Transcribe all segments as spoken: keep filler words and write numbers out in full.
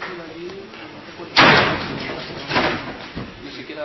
Ni siquiera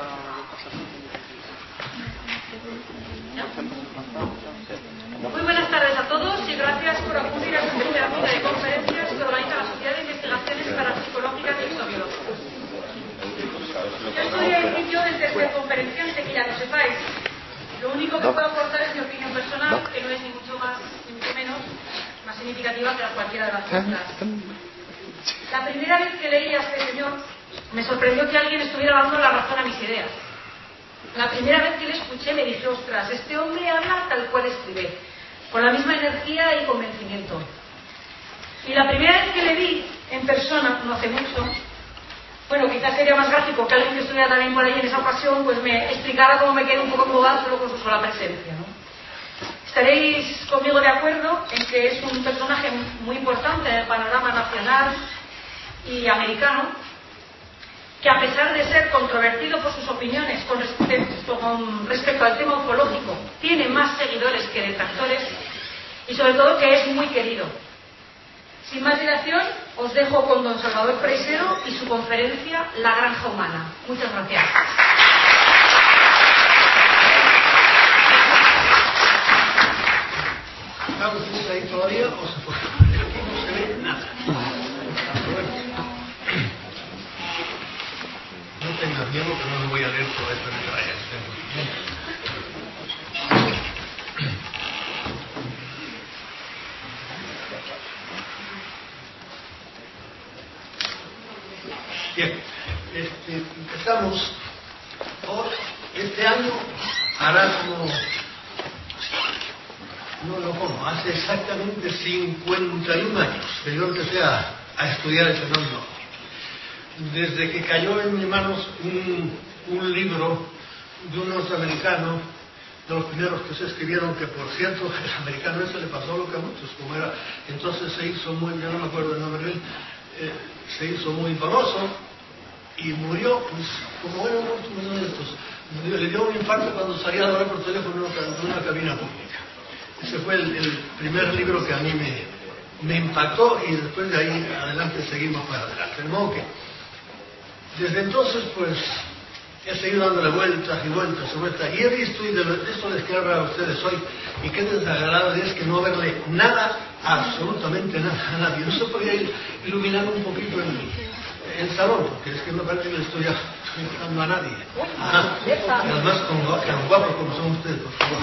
Muy buenas tardes a todos y gracias por acudir a esta tercera cita de conferencias que organiza la Sociedad de Investigaciones Parapsicológicas y Exobiológicas. Yo soy el sitio del tercer conferenciante, que ya lo sepáis. Lo único que puedo aportar es mi opinión personal, que no es ni mucho más ni mucho menos más significativa que la cualquiera de las otras. La primera vez que leí a este señor me sorprendió que alguien estuviera dando la razón a mis ideas. La primera vez que le escuché me dije, ostras, este hombre habla tal cual escribe, con la misma energía y convencimiento. Y la primera vez que le vi en persona, no hace mucho, bueno, quizás sería más gráfico que alguien que estuviera también por ahí en esa ocasión, pues me explicara cómo me quedé un poco embobada solo con su sola presencia, ¿no? Estaréis conmigo de acuerdo en que es un personaje muy importante en el panorama nacional y americano, que a pesar de ser controvertido por sus opiniones con respecto, con respecto al tema ufológico, tiene más seguidores que detractores y sobre todo que es muy querido. Sin más dilación, os dejo con don Salvador Preisero y su conferencia La Granja Humana. Muchas gracias. ¿Estamos ahí todavía o se fue? Aquí no se ve nada. No tengas miedo que no me voy a leer todo esto en el rayas. Bien, este, empezamos por este año, hará como, no lo como, hace exactamente cincuenta y un años que yo empecé a, a estudiar el fenómeno. Desde que cayó en mis manos un, un libro de un norteamericano, de los primeros que se escribieron, que por cierto, el americano ese le pasó lo que a muchos, como era, entonces se hizo muy, yo no me acuerdo el nombre de él, eh, se hizo muy famoso y murió, pues, como era uno de estos, le dio un infarto cuando salía a hablar por teléfono en una cabina pública. Ese fue el, el primer libro que a mí me, me impactó y después de ahí adelante seguimos para adelante. De modo que, desde entonces, pues, he seguido dándole vueltas y vueltas y vueltas, y he visto, y de esto les quiero hablar a ustedes hoy, y qué desagradable es que no verle nada, absolutamente nada a nadie. No se podía iluminar un poquito el, el salón, porque es que me parece que le estoy dando a nadie. Ajá. Y además, como, tan guapos como son ustedes, por favor.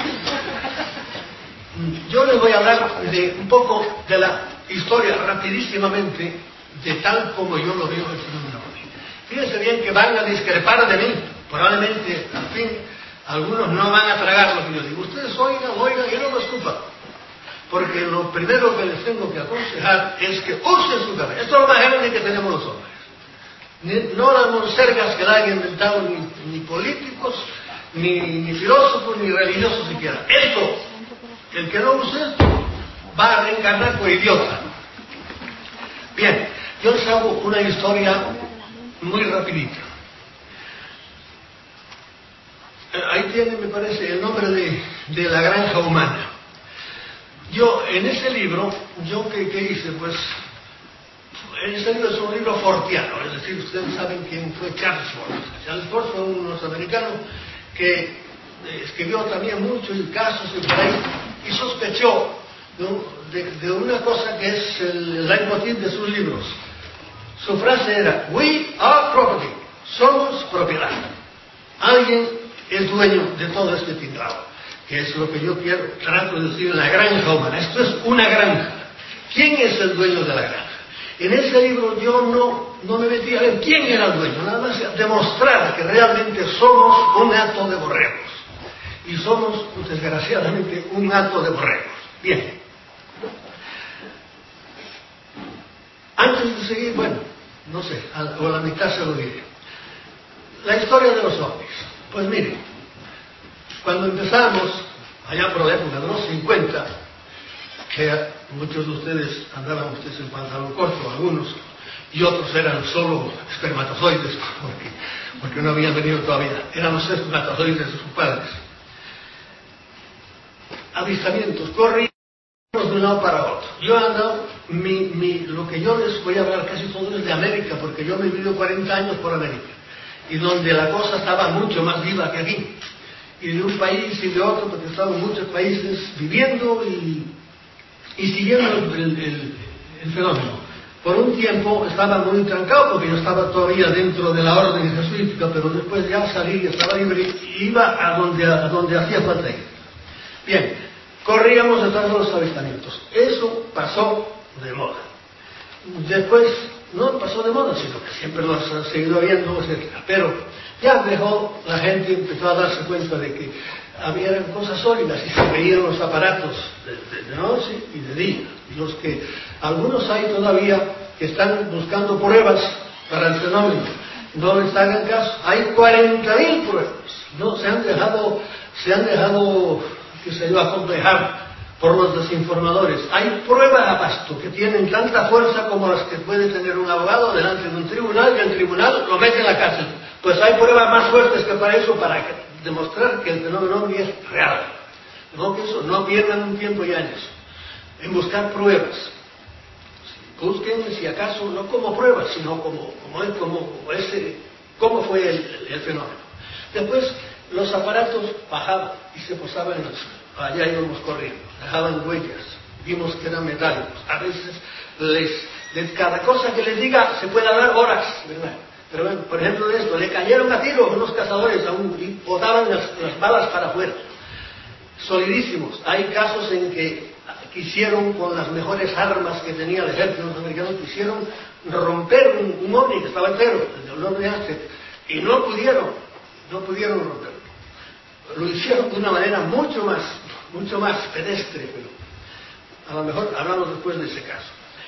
Yo les voy a hablar de un poco de la historia, rapidísimamente, de tal como yo lo veo el fenómeno. Fíjense bien que van a discrepar de mí. Probablemente, al fin, algunos no van a tragar lo que yo digo. Ustedes oigan, oigan y no me escupan. Porque lo primero que les tengo que aconsejar es que usen su cabeza. Esto es lo más grande que tenemos los hombres. Ni, no las monsergas que la han inventado ni, ni políticos, ni, ni filósofos, ni religiosos siquiera. Esto, el que no use esto, va a reencarnar como idiota. Bien, yo les hago una historia muy rapidita. Ahí tiene, me parece, el nombre de, de La Granja Humana. Yo, en ese libro, yo ¿qué, qué hice? Pues, en ese libro es un libro fortiano, es decir, ustedes saben quién fue Charles Fort. Charles Fort fue un norteamericano que escribió también muchos casos y por ahí, y sospechó, ¿no?, de, de una cosa que es el leitmotiv de sus libros. Su frase era, we are property, somos propiedad. Alguien es dueño de todo este tinglado, que es lo que yo quiero, trato de decir en La Granja Humana. Esto es una granja. ¿Quién es el dueño de la granja? En ese libro yo no, no me metí a ver quién era el dueño, nada más demostrar que realmente somos un hato de borregos. Y somos, desgraciadamente, un hato de borregos. Bien. Antes de seguir, bueno, no sé, a, o a la mitad se lo diré. La historia de los ovnis. Pues miren, cuando empezamos, allá por la época de los cincuenta, que muchos de ustedes andaban ustedes en pantalón corto, algunos, y otros eran solo espermatozoides, porque, porque no habían venido todavía, eran los espermatozoides de sus padres. Avistamientos, corríamos de un lado para otro. Yo he andado mi, mi, lo que yo les voy a hablar casi todo es de América, porque yo me he vivido cuarenta años por América, y donde la cosa estaba mucho más viva que aquí, y de un país y de otro, porque estaban muchos países viviendo y, y siguiendo el, el, el fenómeno. Por un tiempo estaba muy trancado, porque yo estaba todavía dentro de la orden jesuítica, pero después ya salí, estaba libre, y iba a donde, a donde hacía falta ir. Bien, corríamos detrás de los avistamientos. Eso pasó de moda. Después, no pasó de moda, sino que siempre lo ha seguido habiendo, etcétera. Pero ya dejó, la gente empezó a darse cuenta de que había cosas sólidas y se veían los aparatos de, de, de noche y de día. Y los que, algunos hay todavía que están buscando pruebas para el fenómeno, no les hagan caso. Hay cuarenta mil pruebas, no se han dejado, se han dejado, qué sé yo, acomplejar por los desinformadores. Hay pruebas a pasto que tienen tanta fuerza como las que puede tener un abogado delante de un tribunal, y el tribunal lo mete en la cárcel. Pues hay pruebas más fuertes que para eso, para demostrar que el fenómeno ovni es real. No, que eso, no pierdan un tiempo ya en eso, en buscar pruebas. Busquen, si acaso, no como pruebas, sino como, como, como ese, cómo fue el, el fenómeno. Después, los aparatos bajaban y se posaban en el suelo. Allá íbamos corriendo, dejaban huellas, vimos que eran metálicos. A veces, les, de cada cosa que les diga, se puede hablar horas, ¿verdad? Pero bueno, por ejemplo de esto, le cayeron a tiro unos cazadores aún y botaban las, las balas para afuera. Solidísimos. Hay casos en que quisieron, con las mejores armas que tenía el ejército norteamericano, quisieron romper un, un ovni que estaba entero, el ovni Aztec, y no pudieron, no pudieron romperlo. Lo hicieron de una manera mucho más, mucho más pedestre, pero a lo mejor hablamos después de ese caso.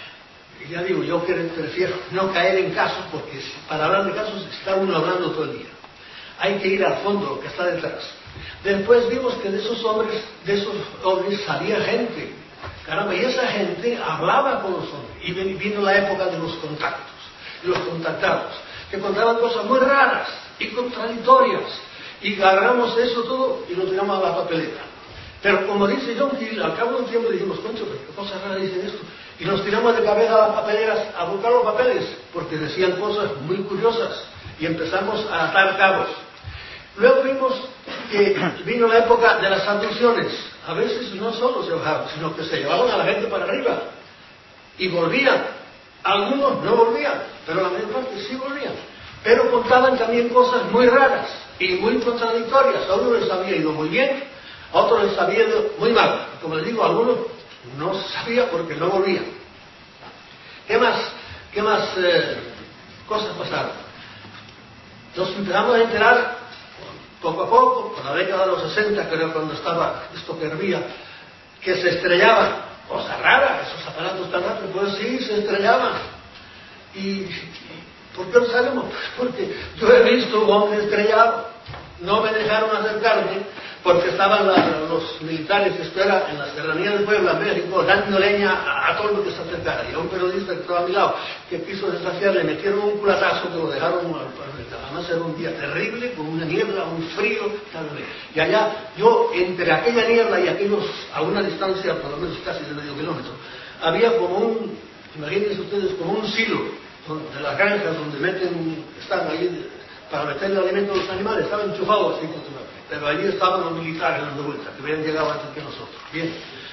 Y ya digo, yo prefiero no caer en casos, porque para hablar de casos está uno hablando todo el día. Hay que ir al fondo, lo que está detrás. Después vimos que de esos hombres, de esos ovnis salía gente. Caramba, y esa gente hablaba con los hombres. Y vino la época de los contactos, los contactados, que contaban cosas muy raras y contradictorias. Y agarramos eso todo y lo tiramos a la papelera. Pero como dice John Hill, al cabo de un tiempo dijimos, concho, ¿qué cosas raras dicen esto? Y nos tiramos de cabeza a las papeleras a buscar los papeles, porque decían cosas muy curiosas. Y empezamos a atar cabos. Luego vimos que vino la época de las abducciones. A veces no solo se bajaban, sino que se llevaban a la gente para arriba. Y volvían. Algunos no volvían, pero la mayor parte sí volvían. Pero contaban también cosas muy raras y muy contradictorias. A uno les había ido muy bien, a otros les había ido muy mal. Como les digo, a algunos no se sabía porque no volvían. ¿Qué más, qué más eh, cosas pasaron? Nos empezamos a enterar poco a poco, por la década de los sesenta, creo, cuando estaba esto que hervía, que se estrellaban. Cosa rara, esos aparatos tan rápidos, pues sí, se estrellaban. Y, y ¿por qué lo sabemos? Porque yo he visto un hombre estrellado. No me dejaron acercarme porque estaban la, los militares, esto era en la serranía de Puebla, México, dando leña a, a todo lo que se acercara. Y a un periodista que estaba a mi lado, que quiso desafiar, le metieron un culatazo que lo dejaron, además era un día terrible, con una niebla, un frío, tal vez. Y allá, yo, entre aquella niebla y aquellos, a una distancia, por lo menos casi de medio kilómetro, había como un, imagínense ustedes, como un silo de las granjas donde meten, están ahí para meter el alimento a los animales, estaban enchufados así continuamente. Pero allí estaban los militares dando vueltas, que habían llegado antes que nosotros. Bien.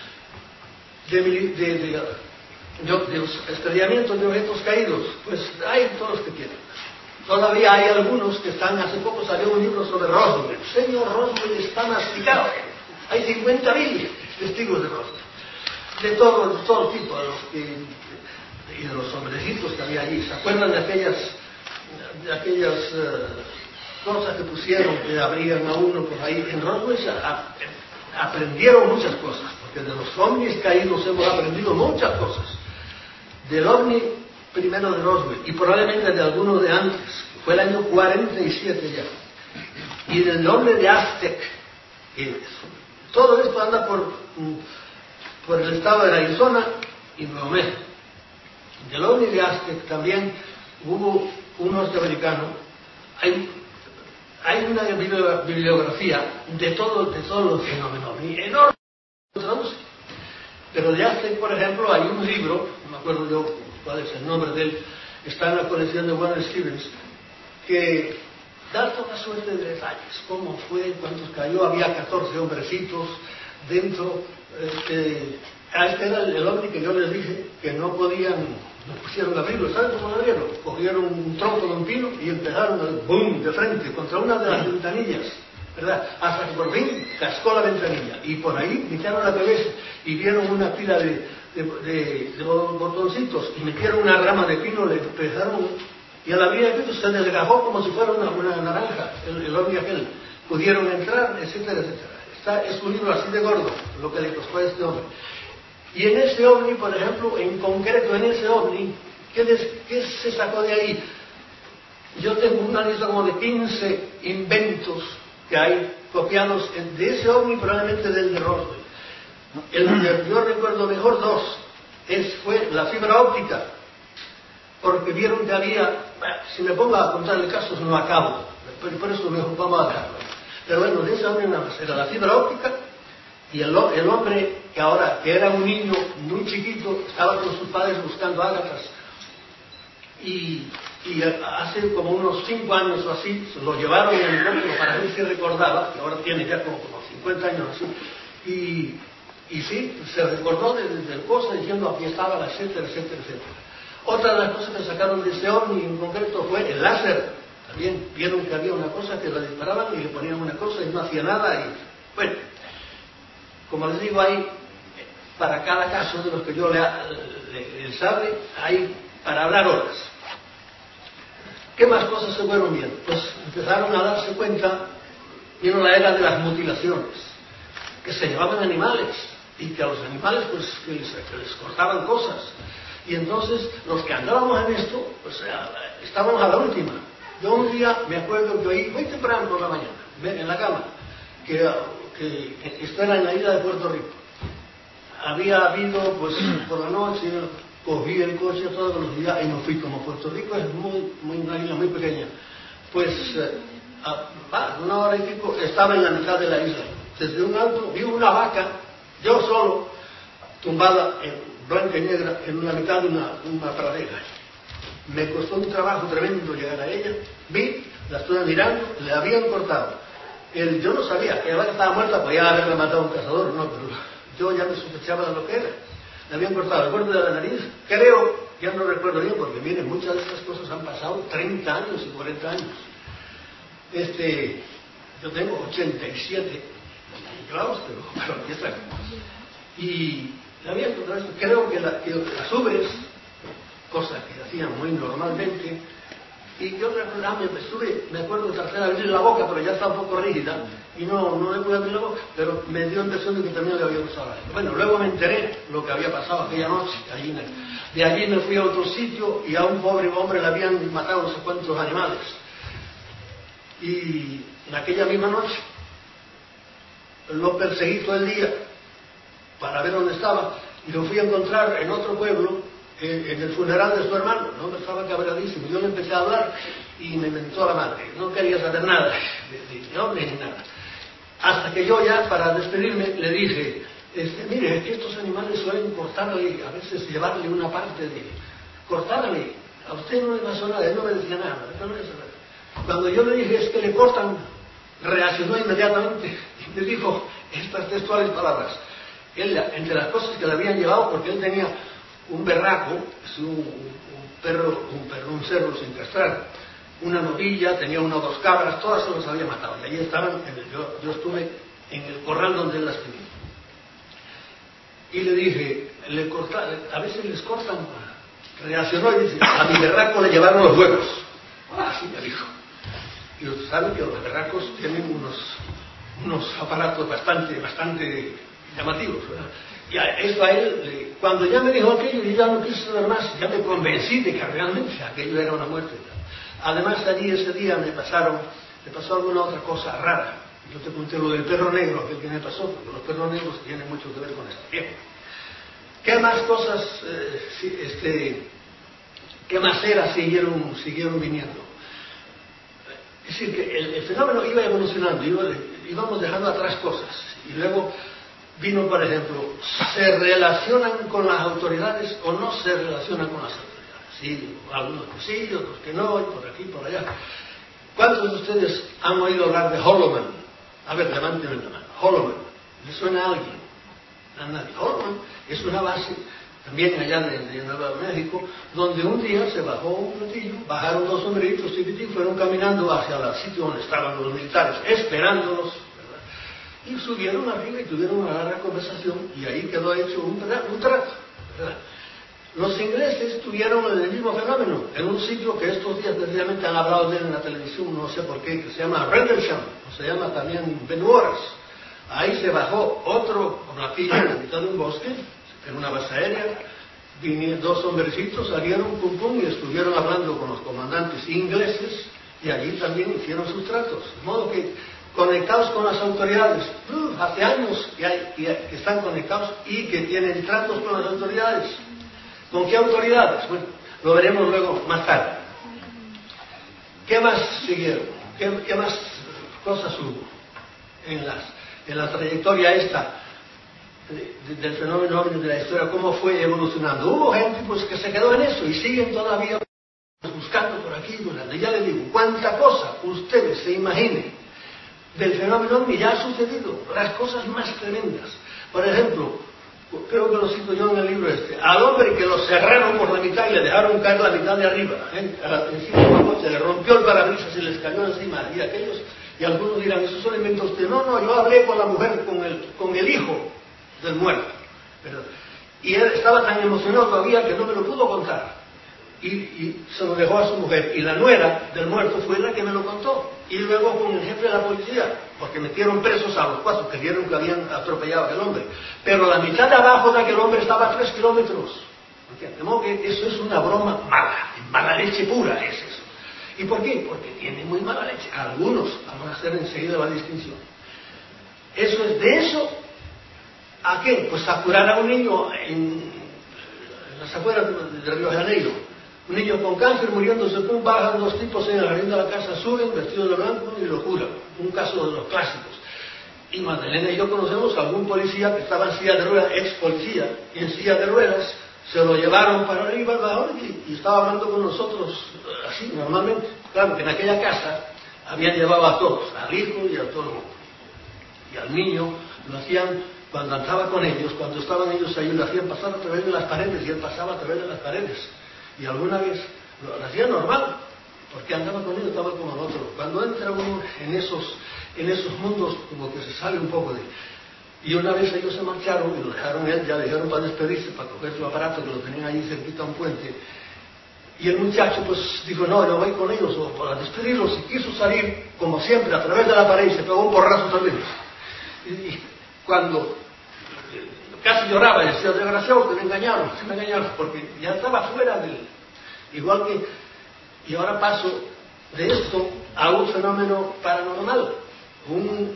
De, de, de, de, de los estrellamientos de objetos caídos, pues hay todos los que quieran. Todavía hay algunos que están, hace poco salió un libro sobre Roswell. El señor Roswell está masticado. Hay cincuenta mil testigos de Roswell. De todo, de todo tipo, de los que, y de los hombrecitos que había allí. ¿Se acuerdan de aquellas, de aquellas uh, cosas que pusieron, que abrían a uno por ahí? En Roswell se a, aprendieron muchas cosas, porque de los ovnis caídos hemos aprendido muchas cosas. Del ovni primero de Roswell, y probablemente de alguno de antes, que fue el año cuarenta y siete ya, y del ovni de Aztec. Y todo esto anda por, por el estado de Arizona y Nuevo México. Del ovni de Aztec también hubo un norteamericano. Hay, hay una bibliografía de todos de todo los fenómenos enorme, pero de Aztec, por ejemplo, hay un libro me acuerdo yo cuál es el nombre de él, está en la colección de Warren Stevens, que da toda suerte de detalles, cómo fue, cuántos cayó, había catorce hombrecitos dentro, este, este era el, el ovni que yo les dije que no podían, no pusieron abrirlo. ¿Saben cómo lo abrieron? Cogieron un tronco de un pino y empezaron a boom de frente contra una de las ventanillas, ¿verdad? Hasta que por fin cascó la ventanilla y por ahí metieron la cabeza y vieron una pila de, de, de, de botoncitos y metieron una rama de pino, le empezaron y a la vida de Cristo se desgajó como si fuera una, una naranja, el, el ovni aquel. Pudieron entrar, etcétera, etcétera. Está, es un libro así de gordo, lo que le costó a este hombre. Y en ese ovni, por ejemplo, en concreto en ese ovni, ¿qué, des, qué se sacó de ahí? Yo tengo una lista como de quince inventos que hay copiados de ese ovni, probablemente del de Roswell. El que yo recuerdo mejor dos, es, fue la fibra óptica, porque vieron que había, bueno, si me pongo a contar el caso no acabo, por, por eso mejor vamos a dejarlo. Pero bueno, de ese hombre nada más era la fibra óptica y el, el hombre que ahora, que era un niño muy chiquito, estaba con sus padres buscando ágatas y, y hace como unos cinco años o así, se lo llevaron en el helicóptero para ver si recordaba, que ahora tiene ya como, como cincuenta años así, y, y sí, se recordó del de, de cosa diciendo aquí estaba, etcétera, etcétera, etcétera. Otra de las cosas que sacaron de ese ovni en concreto fue el láser. También vieron que había una cosa que la disparaban y le ponían una cosa y no hacía nada. Y bueno, como les digo, hay para cada caso de los que yo le, le, le sabe, hay para hablar horas. ¿Qué más cosas se fueron viendo? Pues empezaron a darse cuenta, vino la era de las mutilaciones, que se llevaban animales y que a los animales pues que les, que les cortaban cosas. Y entonces los que andábamos en esto, pues estábamos a la última. Yo un día me acuerdo que oí muy temprano por la mañana, en la cama, que, que, que esto era en la isla de Puerto Rico. Había habido, pues por la noche, cogí el coche a toda velocidad y no fui, como Puerto Rico es muy, muy, una isla muy pequeña. Pues a, a una hora y pico estaba en la mitad de la isla. Desde un alto vi una vaca, yo solo, tumbada en blanca y negra en la mitad de una, una pradera. Me costó un trabajo tremendo llegar a ella. Vi, la estuve mirando, le habían cortado. El, yo no sabía que la vaca estaba muerta, podía haberla matado un cazador, no, pero yo ya me sospechaba de lo que era. Le habían cortado el borde de la nariz. Creo, ya no recuerdo bien, porque miren, muchas de estas cosas han pasado treinta años y cuarenta años. Este, yo tengo ochenta y siete, claro, pero, pero aquí está. Y le habían cortado esto. Creo que, la, que las ubres, cosa que hacían muy normalmente, y yo me, estuve, me acuerdo de tratar de abrir la boca, pero ya estaba un poco rígida, y no, no le pude abrir la boca, pero me dio la impresión de que también le había gustado. Bueno, luego me enteré lo que había pasado aquella noche, allí, de allí me fui a otro sitio, y a un pobre hombre le habían matado no sé cuántos animales. Y en aquella misma noche, lo perseguí todo el día, para ver dónde estaba, y lo fui a encontrar en otro pueblo, en el funeral de su hermano. No me estaba cabreadísimo. Yo le empecé a hablar y me mentó la madre. No quería saber nada de, de hombre ni nada. Hasta que yo ya, para despedirme, le dije, este, mire, es que estos animales suelen cortarle, a veces llevarle una parte de... Cortarle. A usted no le pasó nada. Él no me decía nada. No me decía nada. Cuando yo le dije, es que le cortan, reaccionó inmediatamente y me dijo estas textuales palabras. Él, entre las cosas que le habían llevado, porque él tenía un berraco, es un, un perro, un perro, un cerdo sin castrar, una novilla, tenía una o dos cabras, todas se las había matado, y allí estaban, en el, yo, yo estuve en el corral donde él las tenía. Y le dije, le corta, a veces les cortan, reaccionó y dice, a mi berraco le llevaron los huevos. Así me dijo. Y ustedes saben que los berracos tienen unos, unos aparatos bastante, bastante llamativos, ¿verdad? Y a esto a él, cuando ya me dijo aquello, yo ya no quise saber más, ya me convencí de que realmente aquello era una muerte. Además, allí ese día me pasaron, me pasó alguna otra cosa rara. Yo te conté lo del perro negro, aquel que me pasó, porque los perros negros tienen mucho que ver con este tiempo. ¿Qué más cosas, eh, este, qué más eras siguieron, siguieron viniendo? Es decir, que el, el fenómeno iba evolucionando, iba, íbamos dejando atrás cosas, y luego vino, por ejemplo, ¿se relacionan con las autoridades o no se relacionan con las autoridades? Sí, algunos que sí, otros que no, y por aquí, por allá. ¿Cuántos de ustedes han oído hablar de Holloman? A ver, levánteme la mano. Holloman. ¿Le suena a alguien? A nadie. Holloman es una base, también allá de, de Nuevo México, donde un día se bajó un platillo, bajaron dos hombreritos chiquititos, fueron caminando hacia el sitio donde estaban los militares, esperándolos, ¿verdad? Y subieron arriba y tuvieron una larga conversación, y ahí quedó hecho un, un trato, ¿verdad? Los ingleses tuvieron el mismo fenómeno en un sitio que estos días precisamente han hablado de él en la televisión, no sé por qué, que se llama Rendlesham, o se llama también Benuoras. Ahí se bajó otro platillo en la mitad de un bosque, en una base aérea, vinieron dos hombrecitos, salieron pum pum y estuvieron hablando con los comandantes ingleses, y allí también hicieron sus tratos. De modo que conectados con las autoridades, uh, hace años que, hay, que están conectados y que tienen tratos con las autoridades. ¿Con qué autoridades? Bueno, lo veremos luego más tarde. ¿Qué más siguieron? ¿Qué, qué más cosas hubo en, las, en la trayectoria esta de, de, del fenómeno de la historia? ¿Cómo fue evolucionando? Hubo gente pues que se quedó en eso y siguen todavía buscando por aquí, por allá. Ya les digo, cuánta cosa ustedes se imaginen del fenómeno ovni ya ha sucedido, las cosas más tremendas. Por ejemplo, creo que lo cito yo en el libro este, al hombre que lo cerraron por la mitad y le dejaron caer la mitad de arriba, ¿eh? Encima de un coche, le rompió el parabrisas y les cayó encima, y aquellos, y algunos dirán, eso solo inventó usted. No, no, yo hablé con la mujer, con el, con el hijo del muerto, ¿verdad? Y él estaba tan emocionado todavía que no me lo pudo contar, y, y se lo dejó a su mujer, y la nuera del muerto fue la que me lo contó, y luego con el jefe de la policía, porque metieron presos a los cuatro que vieron que habían atropellado a aquel hombre, pero la mitad de abajo de aquel hombre estaba a tres kilómetros. De modo que eso es una broma mala, mala leche pura es eso. ¿Y por qué? Porque tiene muy mala leche. Algunos, vamos a hacer enseguida la distinción. Eso es de eso a qué? Pues a curar a un niño en, en las afueras de, de Río de Janeiro. Un niño con cáncer muriéndose, pum, bajan dos tipos en el jardín de la casa, suben vestidos de blanco y lo curan. Un caso de los clásicos. Y Magdalena y yo conocemos a algún policía que estaba en silla de ruedas, ex policía, y en silla de ruedas se lo llevaron para arriba y, y estaba hablando con nosotros así, normalmente. Claro que en aquella casa habían llevado a todos, al hijo y a todo el mundo. Y al niño lo hacían cuando andaba con ellos, cuando estaban ellos ahí, lo hacían pasar a través de las paredes y él pasaba a través de las paredes. Y alguna vez lo, lo hacía normal, porque andaba con ellos, estaba como nosotros. Cuando entra uno en esos, en esos mundos, como que se sale un poco de... Y una vez ellos se marcharon y lo dejaron él, ya le dijeron para despedirse, para coger su aparato, que lo tenían ahí cerquita a un puente. Y el muchacho pues dijo, no, yo voy con ellos, o para despedirlos, y quiso salir, como siempre, a través de la pared, y se pegó un porrazo también. Y, y cuando casi lloraba, decía, desgraciado, que me engañaron, se me engañaron, porque ya estaba fuera del... Igual que... Y ahora paso de esto a un fenómeno paranormal, un...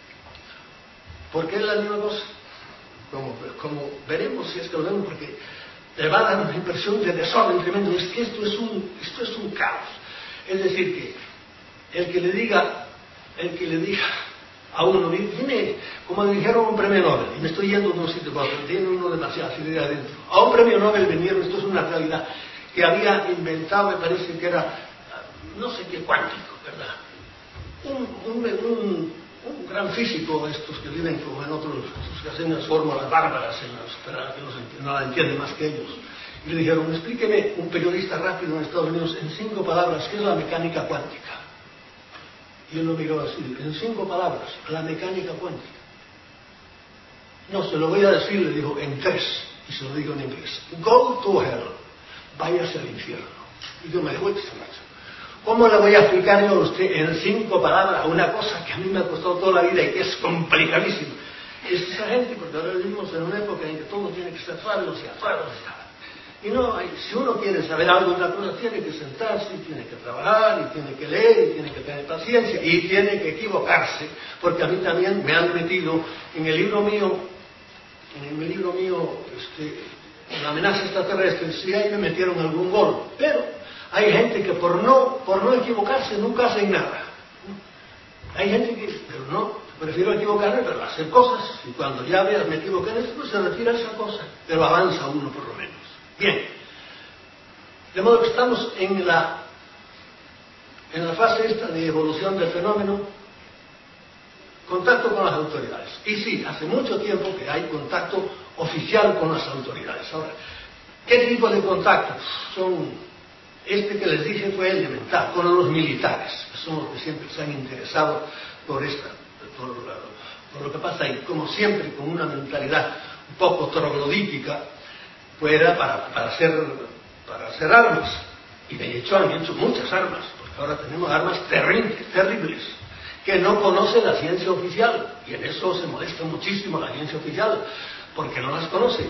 porque es la misma cosa, como, como veremos si es que lo vemos, porque le va a dar una impresión de desorden tremendo. Es que esto es un, esto es un caos. Es decir, que el que le diga, el que le diga a uno, dime, como le dijeron a un premio Nobel, y me estoy yendo de un sitio para otro, tiene uno demasiadas ideas adentro. A un premio Nobel vinieron, esto es una realidad, que había inventado, me parece que era, no sé qué, cuántico, ¿verdad? Un, un, un, un gran físico, estos que viven como en otros, estos que hacen las fórmulas bárbaras, en las, para que no, no la entienden más que ellos. Y le dijeron, explíqueme, un periodista rápido en Estados Unidos, en cinco palabras, ¿qué es la mecánica cuántica? Y él lo miró así, en cinco palabras, la mecánica cuántica. No, se lo voy a decir, le dijo, en tres, y se lo digo en inglés. Go to hell, váyase al infierno. Y yo me dijo, ¿cómo le voy a explicar yo a usted en cinco palabras una cosa que a mí me ha costado toda la vida y que es complicadísima? Es esa gente, porque ahora vivimos en una época en que todo tiene que ser fácil, y afuera, y no, si uno quiere saber algo de una cosa, tiene que sentarse, y tiene que trabajar, y tiene que leer, y tiene que tener paciencia, y tiene que equivocarse, porque a mí también me han metido en el libro mío, en el libro mío, este, la amenaza extraterrestre, sí ahí me metieron algún gol, pero hay gente que por no, por no equivocarse nunca hacen nada. Hay gente que, pero no, prefiero equivocarme, pero hacer cosas, y cuando ya veas me equivoqué en esto, pues se retira esa cosa, pero avanza uno por lo menos. Bien, de modo que estamos en la, en la fase esta de evolución del fenómeno, contacto con las autoridades. Y sí, hace mucho tiempo que hay contacto oficial con las autoridades. Ahora, ¿qué tipo de contactos? Son, este que les dije fue elemental, con los militares, que son los que siempre se han interesado por esta, por, por lo que pasa ahí, como siempre, con una mentalidad un poco troglodítica, pues era para, para, hacer, para hacer armas. Y de hecho han hecho muchas armas, porque ahora tenemos armas terribles, terribles, que no conoce la ciencia oficial, y en eso se molesta muchísimo la ciencia oficial, porque no las conoce.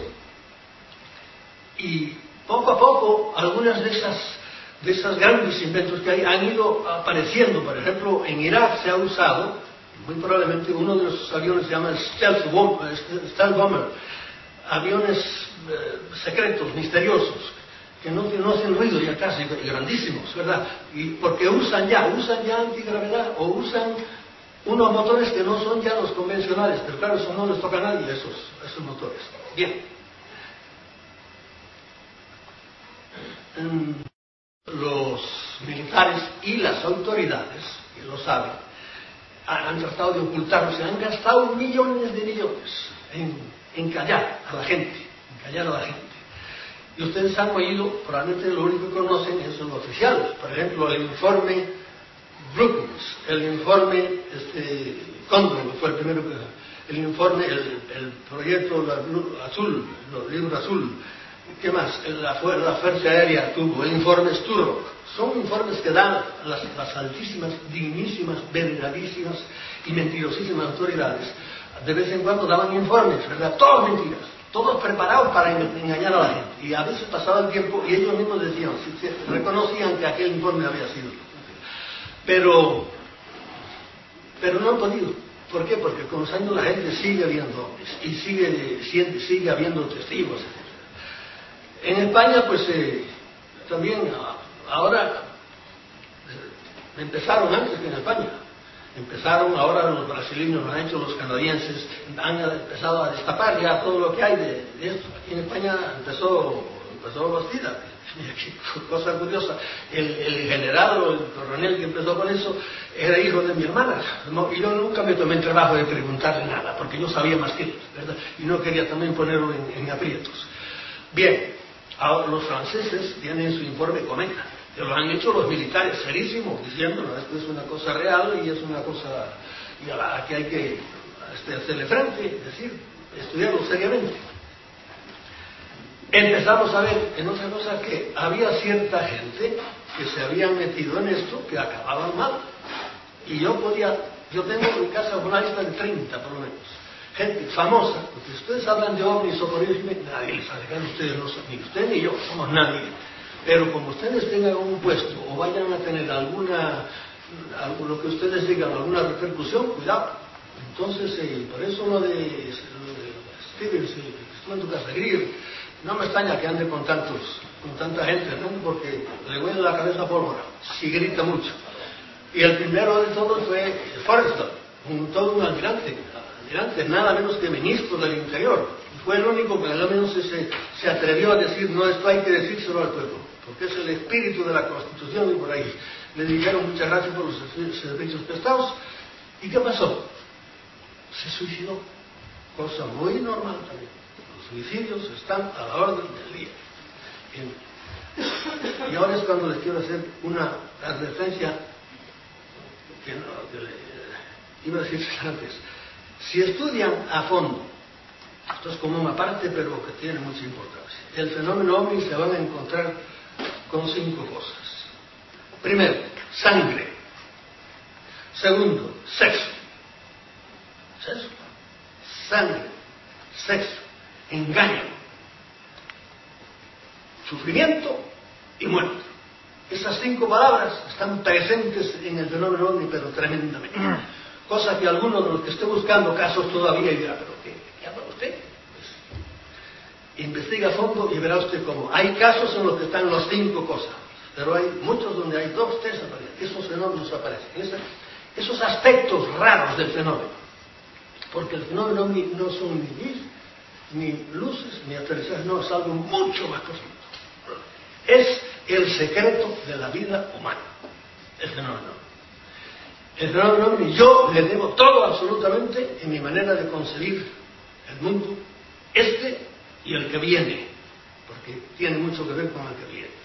Y poco a poco, algunas de esas, de esas grandes inventos que hay han ido apareciendo. Por ejemplo, en Irak se ha usado, muy probablemente uno de los aviones se llama el Stealth Bomber, Stealth Bomber aviones eh, secretos, misteriosos, que no, no hacen ruido ya casi, y grandísimos, ¿verdad? Y porque usan ya, usan ya antigravedad, o usan unos motores que no son ya los convencionales, pero claro, eso no les toca a nadie, esos, esos motores. Bien. Los militares y las autoridades, que lo saben, han tratado de ocultarlo, se han gastado millones de millones en, en callar a la gente, en callar a la gente. Y ustedes han oído, probablemente lo único que conocen es lo oficial. Por ejemplo, el informe Brookings, el informe este, Condon, fue el primero que... El informe, el, el proyecto azul, el libro azul. ¿Qué más? La, la Fuerza Aérea tuvo, el informe Sturrock. Son informes que dan las, las altísimas, dignísimas, veneradísimas y mentirosísimas autoridades. De vez en cuando daban informes, ¿verdad? Todos mentiras. Todos preparados para engañar a la gente. Y a veces pasaba el tiempo y ellos mismos decían, reconocían que aquel informe había sido. Pero, pero no han podido. ¿Por qué? Porque con los años la gente sigue viendo hombres y sigue, sigue, sigue habiendo testigos, etcétera. En España, pues eh, también ahora eh, empezaron antes que en España. Empezaron, ahora los brasileños lo han hecho, los canadienses han empezado a destapar ya todo lo que hay de, de esto. Aquí en España empezó, empezó Bastida, cosa curiosa. El, el general o el coronel que empezó con eso era hijo de mi hermana. No, y yo nunca me tomé el trabajo de preguntarle nada, porque yo sabía más que ellos, ¿verdad? Y no quería también ponerlo en, en aprietos. Bien, ahora los franceses tienen su informe Cometa. Que lo han hecho los militares serísimos, diciendo, no, esto es una cosa real y es una cosa y a la que hay que este, hacerle frente, es decir, estudiarlo seriamente. Empezamos a ver en otra cosa que había cierta gente que se habían metido en esto que acababan mal. Y yo podía, yo tengo en mi casa una lista de treinta por lo menos. Gente famosa, porque ustedes hablan de ovnis o por ellos, nadie les sabe, ustedes no son, ni usted ni yo, somos nadie. Pero como ustedes tengan un puesto o vayan a tener alguna, algo, lo que ustedes digan, alguna repercusión, cuidado. Entonces, eh, por eso lo de, lo de Stevens, eh, estuvo en tu casa, Greer, no me extraña que ande con tantos, con tanta gente, ¿no? Porque le huele la cabeza pólvora, si grita mucho. Y el primero de todos fue Forrestal, un, todo un almirante, almirante, nada menos que ministro del Interior. Fue el único que al menos se, se atrevió a decir, no, esto hay que decírselo al pueblo, porque es el espíritu de la Constitución y por ahí. Le dijeron muchas gracias por los servicios prestados. ¿Y qué pasó? Se suicidó, cosa muy normal también. Los suicidios están a la orden del día. Bien. Y ahora es cuando les quiero hacer una advertencia que, no, que le, iba a decir antes. Si estudian a fondo, esto es como una parte, pero que tiene mucha importancia, el fenómeno ovni, se van a encontrar con cinco cosas. Primero, sangre. Segundo, sexo. Sexo. Sangre. Sexo. Engaño. Sufrimiento y muerte. Esas cinco palabras están presentes en el fenómeno ovni, pero tremendamente. Cosa que alguno de los que esté buscando casos todavía dirá, pero ¿qué, qué habla usted? Pues, investiga a fondo y verá usted cómo. Hay casos en los que están las cinco cosas, pero hay muchos donde hay dos, tres aparecen. Esos fenómenos aparecen. Esos, esos aspectos raros del fenómeno. Porque el fenómeno ovni no son ni gris, ni luces, ni aterrizajes, no, es algo mucho más profundo. Es el secreto de la vida humana, el fenómeno. El fenómeno ovni, yo le debo todo absolutamente en mi manera de concebir el mundo, este y el que viene, porque tiene mucho que ver con el que viene.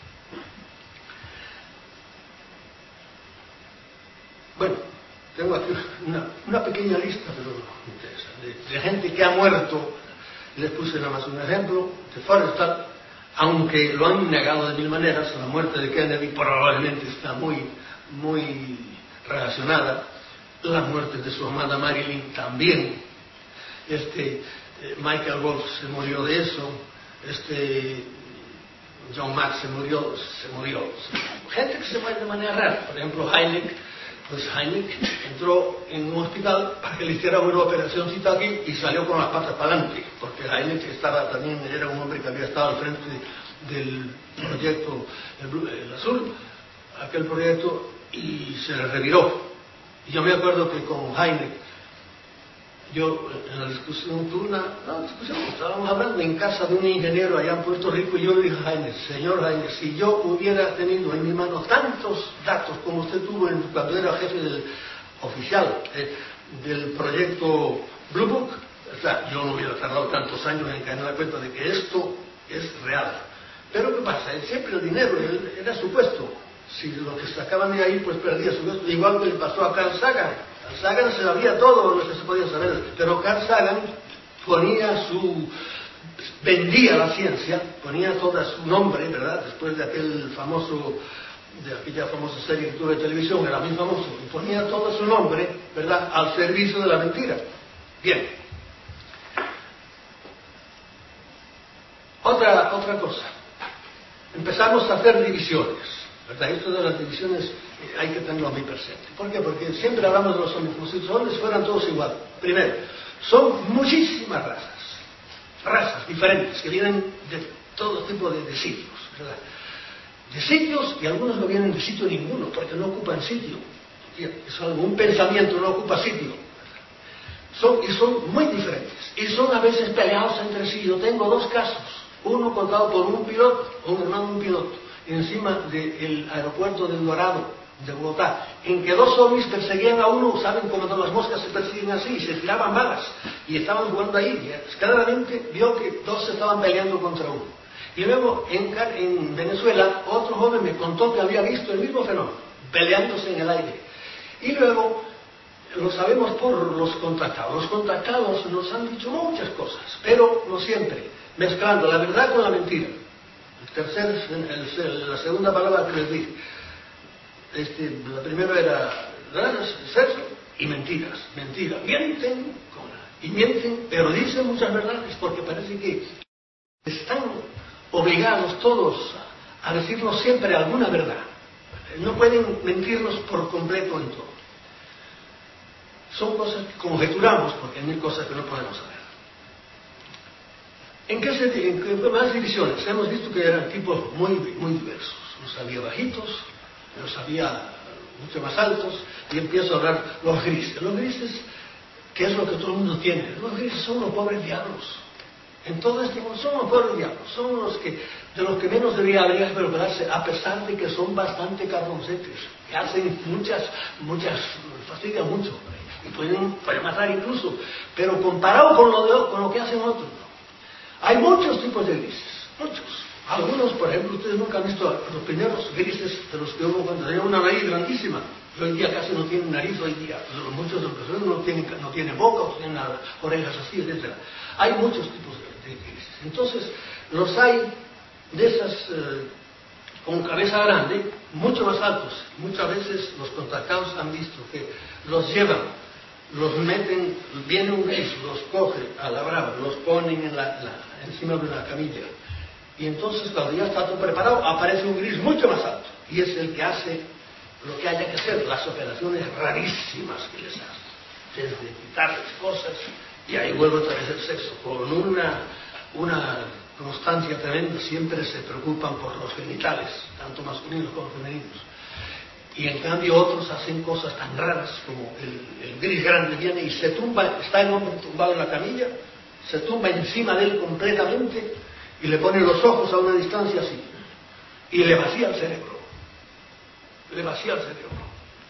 Bueno, tengo aquí una, una pequeña lista, pero no interesa, de, de gente que ha muerto. Les puse nada más un ejemplo de Forrestal, aunque lo han negado de mil maneras. La muerte de Kennedy probablemente está muy, muy relacionada. La muerte de su amada Marilyn también. Este, eh, Michael Wolff se murió de eso. Este, John Mack se murió, se murió. Gente que se muere de manera rara. Por ejemplo, Heineck. Pues Heineck entró en un hospital para que le hicieran una operacióncita aquí y salió con las patas para adelante, porque Heineck estaba, también era un hombre que había estado al frente del proyecto el, el Azul, aquel proyecto, y se le reviró. Y yo me acuerdo que con Heineck, yo en la discusión, tuve una, una discusión, estábamos hablando en casa de un ingeniero allá en Puerto Rico, y yo le dije a Heineck: señor Heineck, si yo hubiera tenido en mi mano tantos datos como usted tuvo en, cuando era jefe del oficial eh, del proyecto Blue Book, o sea, yo no hubiera tardado tantos años en caer en la cuenta de que esto es real. Pero ¿qué pasa? Siempre el dinero era supuesto. Si lo que sacaban de ahí, pues perdía su puesto. Igual que le pasó a Carl Sagan. Carl Sagan se sabía todo lo que se podía saber, pero Carl Sagan ponía su... vendía la ciencia, ponía todo su nombre, ¿verdad? Después de aquel famoso, de aquella famosa serie que tuvo de televisión, era muy famoso, y ponía todo su nombre, ¿verdad?, al servicio de la mentira. Bien. Otra, otra cosa. Empezamos a hacer divisiones. ¿Verdad? Esto de las divisiones eh, hay que tenerlo muy presente. ¿Por qué? Porque siempre hablamos de los hombres como si los hombres fueran todos iguales. Primero, son muchísimas razas, razas diferentes que vienen de todo tipo de, de sitios, ¿verdad? De sitios, y algunos no vienen de sitio ninguno, porque no ocupan sitio. Es algo, un pensamiento no ocupa sitio. Son, y son muy diferentes. Y son a veces peleados entre sí. Yo tengo dos casos. Uno contado por un piloto, un hermano de un piloto, encima del aeropuerto de Dorado, de Bogotá, en que dos ovnis perseguían a uno. Saben cómo las moscas se persiguen así, se tiraban balas, y estaban jugando ahí. Claramente vio que dos se estaban peleando contra uno. Y luego en, en Venezuela, otro joven me contó que había visto el mismo fenómeno, peleándose en el aire. Y luego, lo sabemos por los contactados. Los contactados nos han dicho muchas cosas, pero no siempre, mezclando la verdad con la mentira. El tercer, el, el, la segunda palabra que les dije, este, la primera era sexo y mentiras, mentiras, mienten con la, y mienten, pero dicen muchas verdades, porque parece que están obligados todos a decirnos siempre alguna verdad. No pueden mentirnos por completo en todo. Son cosas que conjeturamos, porque hay mil cosas que no podemos saber. ¿En qué, se, en qué más divisiones? Hemos visto que eran tipos muy, muy diversos. Los había bajitos, los había mucho más altos, y empiezo a hablar los grises. Los grises, ¿qué es lo que todo el mundo tiene? Los grises son los pobres diablos. En todo este mundo son los pobres diablos, son los que, de los que menos debería habría que preocuparse, a pesar de que son bastante cabroncetes, que hacen muchas, muchas, fastidian mucho, y pueden, pueden matar incluso, pero comparado con lo, de, con lo que hacen otros, ¿no? Hay muchos tipos de grises, muchos. Algunos, por ejemplo, ustedes nunca han visto los primeros grises de los que hubo cuando tenían una nariz grandísima. Hoy día casi no tienen nariz, hoy día muchos de los personas no tienen, no tienen boca, o tienen orejas así, etcétera. Hay muchos tipos de, de grises. Entonces, los hay de esas eh, con cabeza grande, mucho más altos. Muchas veces los contactados han visto que los llevan, los meten, viene un gris, los coge a la brava, los ponen en la, la, encima de una camilla. Y entonces, cuando ya está todo preparado, aparece un gris mucho más alto. Y es el que hace lo que haya que hacer, las operaciones rarísimas que les hace. Desde quitarles cosas, y ahí vuelve otra vez el sexo, con una, una constancia tremenda. Siempre se preocupan por los genitales, tanto masculinos como femeninos. Y en cambio otros hacen cosas tan raras como el, el gris grande viene y se tumba, está el hombre tumbado en la camilla, se tumba encima de él completamente y le pone los ojos a una distancia así y le vacía el cerebro, le vacía el cerebro.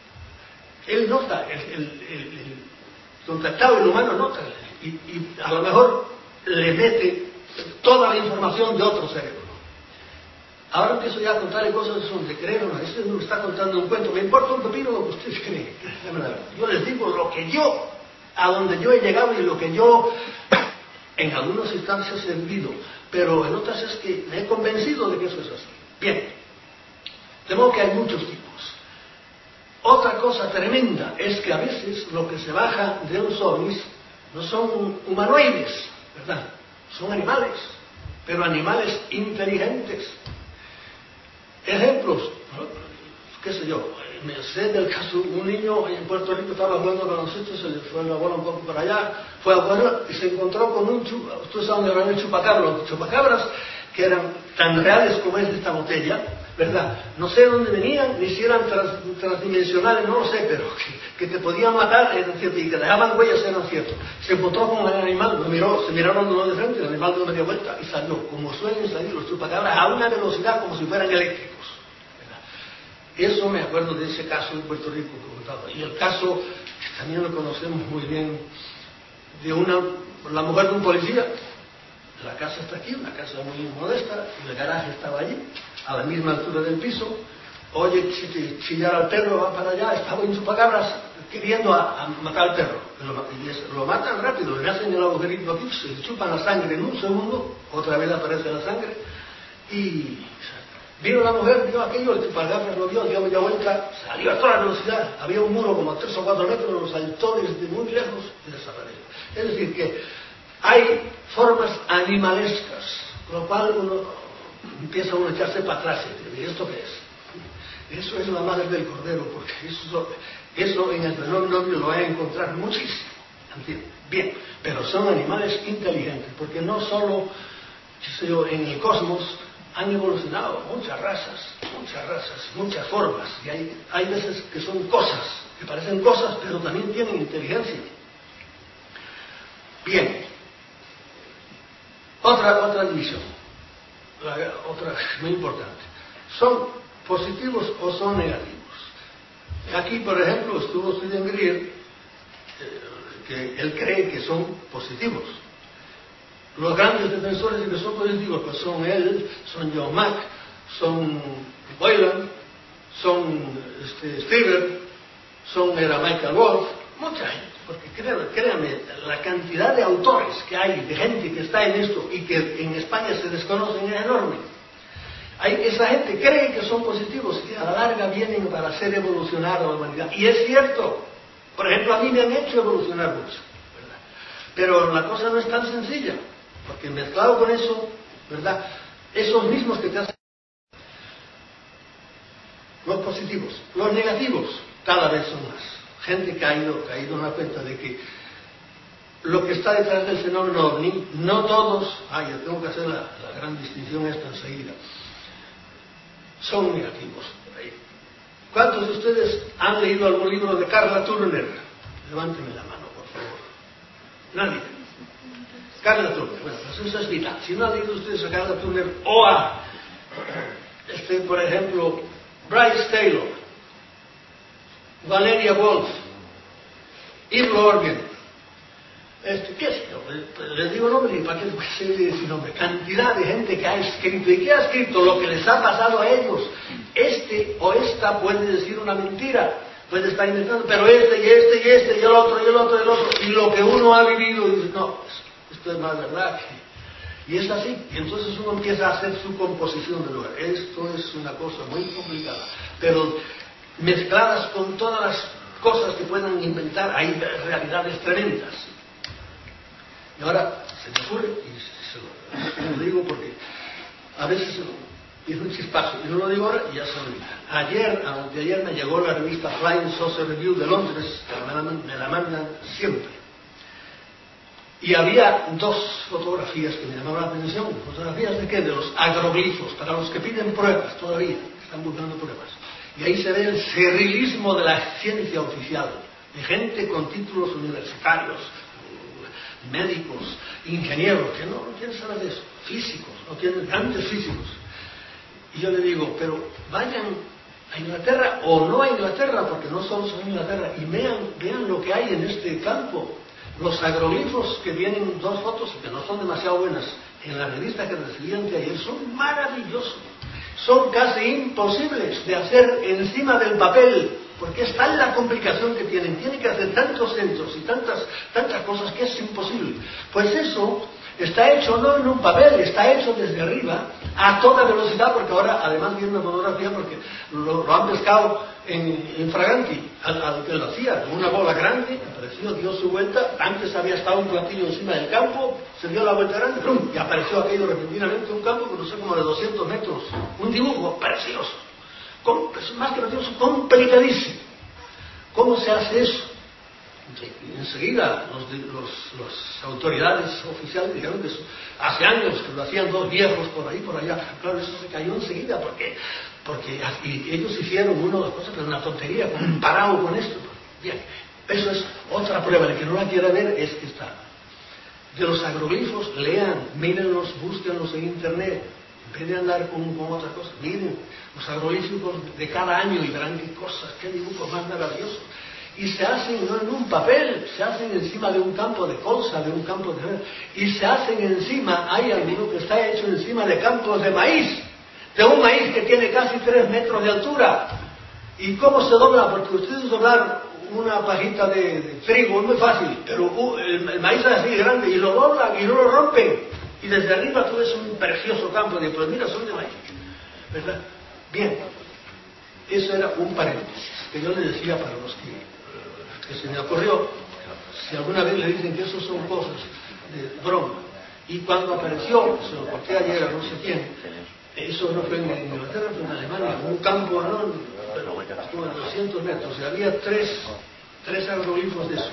Él nota, el, el, el, el contactado, el humano nota, y, y a lo mejor le mete toda la información de otro cerebro. Ahora empiezo ya a contarle cosas que son de creer o no. Este me está contando un cuento. Me importa un pepino lo que ustedes creen. Yo les digo lo que yo, a donde yo he llegado y lo que yo, en algunas instancias he vivido, pero en otras es que me he convencido de que eso es así. Bien, de modo que hay muchos tipos. Otra cosa tremenda es que a veces lo que se baja de los ovnis no son humanoides, ¿verdad? Son animales, pero animales inteligentes. Ejemplos, qué sé yo, me sé del caso, un niño en Puerto Rico estaba jugando baloncesto, se le fue la bola un poco para allá, fue a jugar y se encontró con un chupa, ustedes saben que eran el chupacabras, los chupacabras que eran tan reales como es esta botella, ¿verdad? No sé de dónde venían, ni si eran trans, transdimensionales, no lo sé, pero que, que te podían matar, eran ciertos, y que dejaban huellas, eran ciertos. Se encontró con el animal, lo miró, se miraron uno de frente, el animal dio media vuelta y salió, como suelen salir los chupacabras, a una velocidad como si fueran eléctricos, ¿verdad? Eso me acuerdo de ese caso en Puerto Rico que contaba. Y el caso, que también lo conocemos muy bien, de una, la mujer de un policía. La casa está aquí, una casa muy modesta, y el garaje estaba allí, a la misma altura del piso. Oye, chillar al perro, va para allá, estaba en chupacabras queriendo a, a matar al perro. Lo, y es, lo matan rápido, le hacen el agujerito aquí, se chupan la sangre en un segundo, otra vez aparece la sangre, y vino la mujer, vio aquello, el chupacabras lo vio, dio media vuelta, salió a toda velocidad, había un muro como a tres o cuatro metros, lo saltó desde muy lejos y desapareció. Es decir, que hay formas animalescas, con lo cual uno empieza uno a echarse para atrás. ¿Y esto qué es? Eso es la madre del cordero, porque eso, eso en el fenómeno lo va a encontrar muchísimo. ¿Entiendes? Bien, pero son animales inteligentes, porque no solo, qué sé yo, en el cosmos han evolucionado muchas razas, muchas razas, muchas formas, y hay, hay veces que son cosas, que parecen cosas, pero también tienen inteligencia. Bien. Otra, otra división, la, otra muy importante. ¿Son positivos o son negativos? Aquí, por ejemplo, estuvo Steven Greer, eh, que él cree que son positivos. Los grandes defensores de que son positivos pues son él, son John Mack, son Boylan, son este, Stever, son era Michael Wolff, mucha gente. Porque créanme, créanme, la cantidad de autores que hay, de gente que está en esto y que en España se desconocen es enorme. Hay, esa gente cree que son positivos y a la larga vienen para hacer evolucionar a la humanidad. Y es cierto, por ejemplo, a mí me han hecho evolucionar mucho, ¿verdad? Pero la cosa no es tan sencilla, porque mezclado con eso, ¿verdad? Esos mismos que te hacen los positivos, los negativos cada vez son más. Gente que ha ido, que ha ido a una cuenta de que lo que está detrás del fenómeno ovni, no todos, ah, yo tengo que hacer la, la gran distinción esta enseguida, son negativos. ¿Cuántos de ustedes han leído algún libro de Carla Turner? Levánteme la mano, por favor. Nadie. Carla Turner, bueno, pues eso es vital. Si no han leído ustedes a Carla Turner o a, este, por ejemplo, Bryce Taylor, Valeria Wolf, Yves Lorgen, este, ¿qué es? Les digo nombre y para qué se le dice nombre. Cantidad de gente que ha escrito. ¿Y qué ha escrito? Lo que les ha pasado a ellos. Este o esta puede decir una mentira, puede estar inventando, pero este y este y este y el otro y el otro y el otro. Y lo que uno ha vivido, y dice, no, esto es más verdad. Y es así. Y entonces uno empieza a hacer su composición del lugar. Esto es una cosa muy complicada. Pero mezcladas con todas las cosas que puedan inventar, hay realidades tremendas. Y ahora se me ocurre, y se lo, se lo digo porque a veces es un chispazo, y no lo digo ahora y ya se olvida. Ayer, anteayer me llegó la revista Flying Saucer Review de Londres, que me la, me la mandan siempre. Y había dos fotografías que me llamaron la atención. ¿Fotografías de qué? De los agroglifos, para los que piden pruebas todavía, están buscando pruebas. Y ahí se ve el servilismo de la ciencia oficial, de gente con títulos universitarios, médicos, ingenieros, que no, no quieren saber de eso, físicos, no tienen grandes físicos. Y yo le digo, pero vayan a Inglaterra o no a Inglaterra, porque no solo son Inglaterra, y vean, vean lo que hay en este campo. Los agroglifos que vienen, dos fotos que no son demasiado buenas, en la revista que recibían de ayer, son maravillosos. Son casi imposibles de hacer encima del papel, porque es tal la complicación que tienen. Tienen que hacer tantos centros y tantas, tantas cosas que es imposible. Pues eso está hecho no en un papel, está hecho desde arriba, a toda velocidad, porque ahora, además viene una fotografía, porque lo, lo han pescado en, en Fraganti, al, al que lo hacía, con una bola grande, apareció, dio su vuelta, antes había estado un platillo encima del campo, se dio la vuelta grande, ¡prum! Y apareció aquello repentinamente, un campo que no sé, como de doscientos metros, un dibujo precioso, con, más que precioso, complicadísimo. ¿Cómo se hace eso? Y enseguida los, los, las autoridades oficiales dijeron que eso, hace años que lo hacían dos viejos por ahí, por allá. Claro, eso se cayó enseguida porque, porque y ellos hicieron una o dos cosas, pero una tontería, comparado con esto. Bien, eso es otra prueba. El que no la quiera ver es que está. De los agroglifos, lean, mírenlos, búsquenlos en internet, en vez de andar con, con otras cosas. Miren los agroglifos de cada año y verán qué cosas, qué dibujos más maravillosos. Y se hacen no en un papel, se hacen encima de un campo de colza, de un campo de... Y se hacen encima, hay alguno que está hecho encima de campos de maíz, de un maíz que tiene casi tres metros de altura. ¿Y cómo se dobla? Porque ustedes doblar una pajita de, de trigo es muy fácil, pero uh, el, el maíz es así grande y lo doblan y no lo rompen. Y desde arriba tú ves un precioso campo y pues mira, son de maíz, ¿verdad? Bien, eso era un paréntesis que yo le decía para los que... que se me ocurrió, si alguna vez le dicen que eso son cosas de broma, y cuando apareció, se lo conté ayer a no sé quién, eso no fue en Inglaterra, fue en Alemania, en un campo enorme, pero estuvo a doscientos metros, y había tres, tres agroglifos de esos.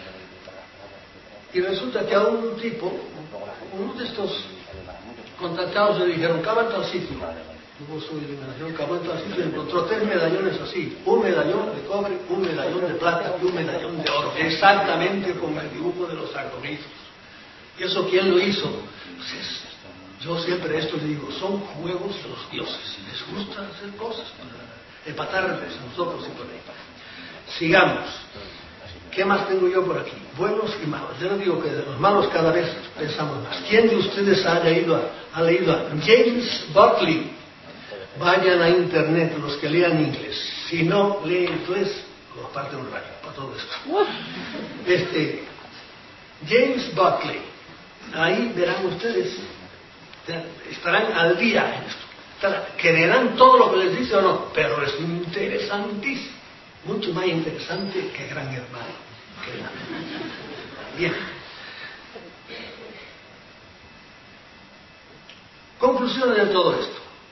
Y resulta que a un tipo, uno de estos contactados le dijeron, cava en tal sitio. Tuvo su iluminación, cavó en tal sitio y encontró tres medallones así, un medallón de cobre, un medallón de plata y un medallón de oro, exactamente como el dibujo de los agroglifos. ¿Y eso quién lo hizo? Pues es, yo siempre esto le digo, son juegos de los dioses, les gusta hacer cosas para empatarles a nosotros y por ahí. Sigamos. ¿Qué más tengo yo por aquí? Buenos y malos. Yo no digo que de los malos cada vez pensamos más. ¿Quién de ustedes ha leído a, ha leído a James Buckley? Vayan a internet los que lean inglés. Si no leen inglés, lo aparte un rayo para todo esto. Este, James Buckley. Ahí verán ustedes, estarán al día en esto. Creerán todo lo que les dice o no, pero es interesantísimo. Mucho más interesante que Gran Hermano. Bien. Conclusiones de todo esto.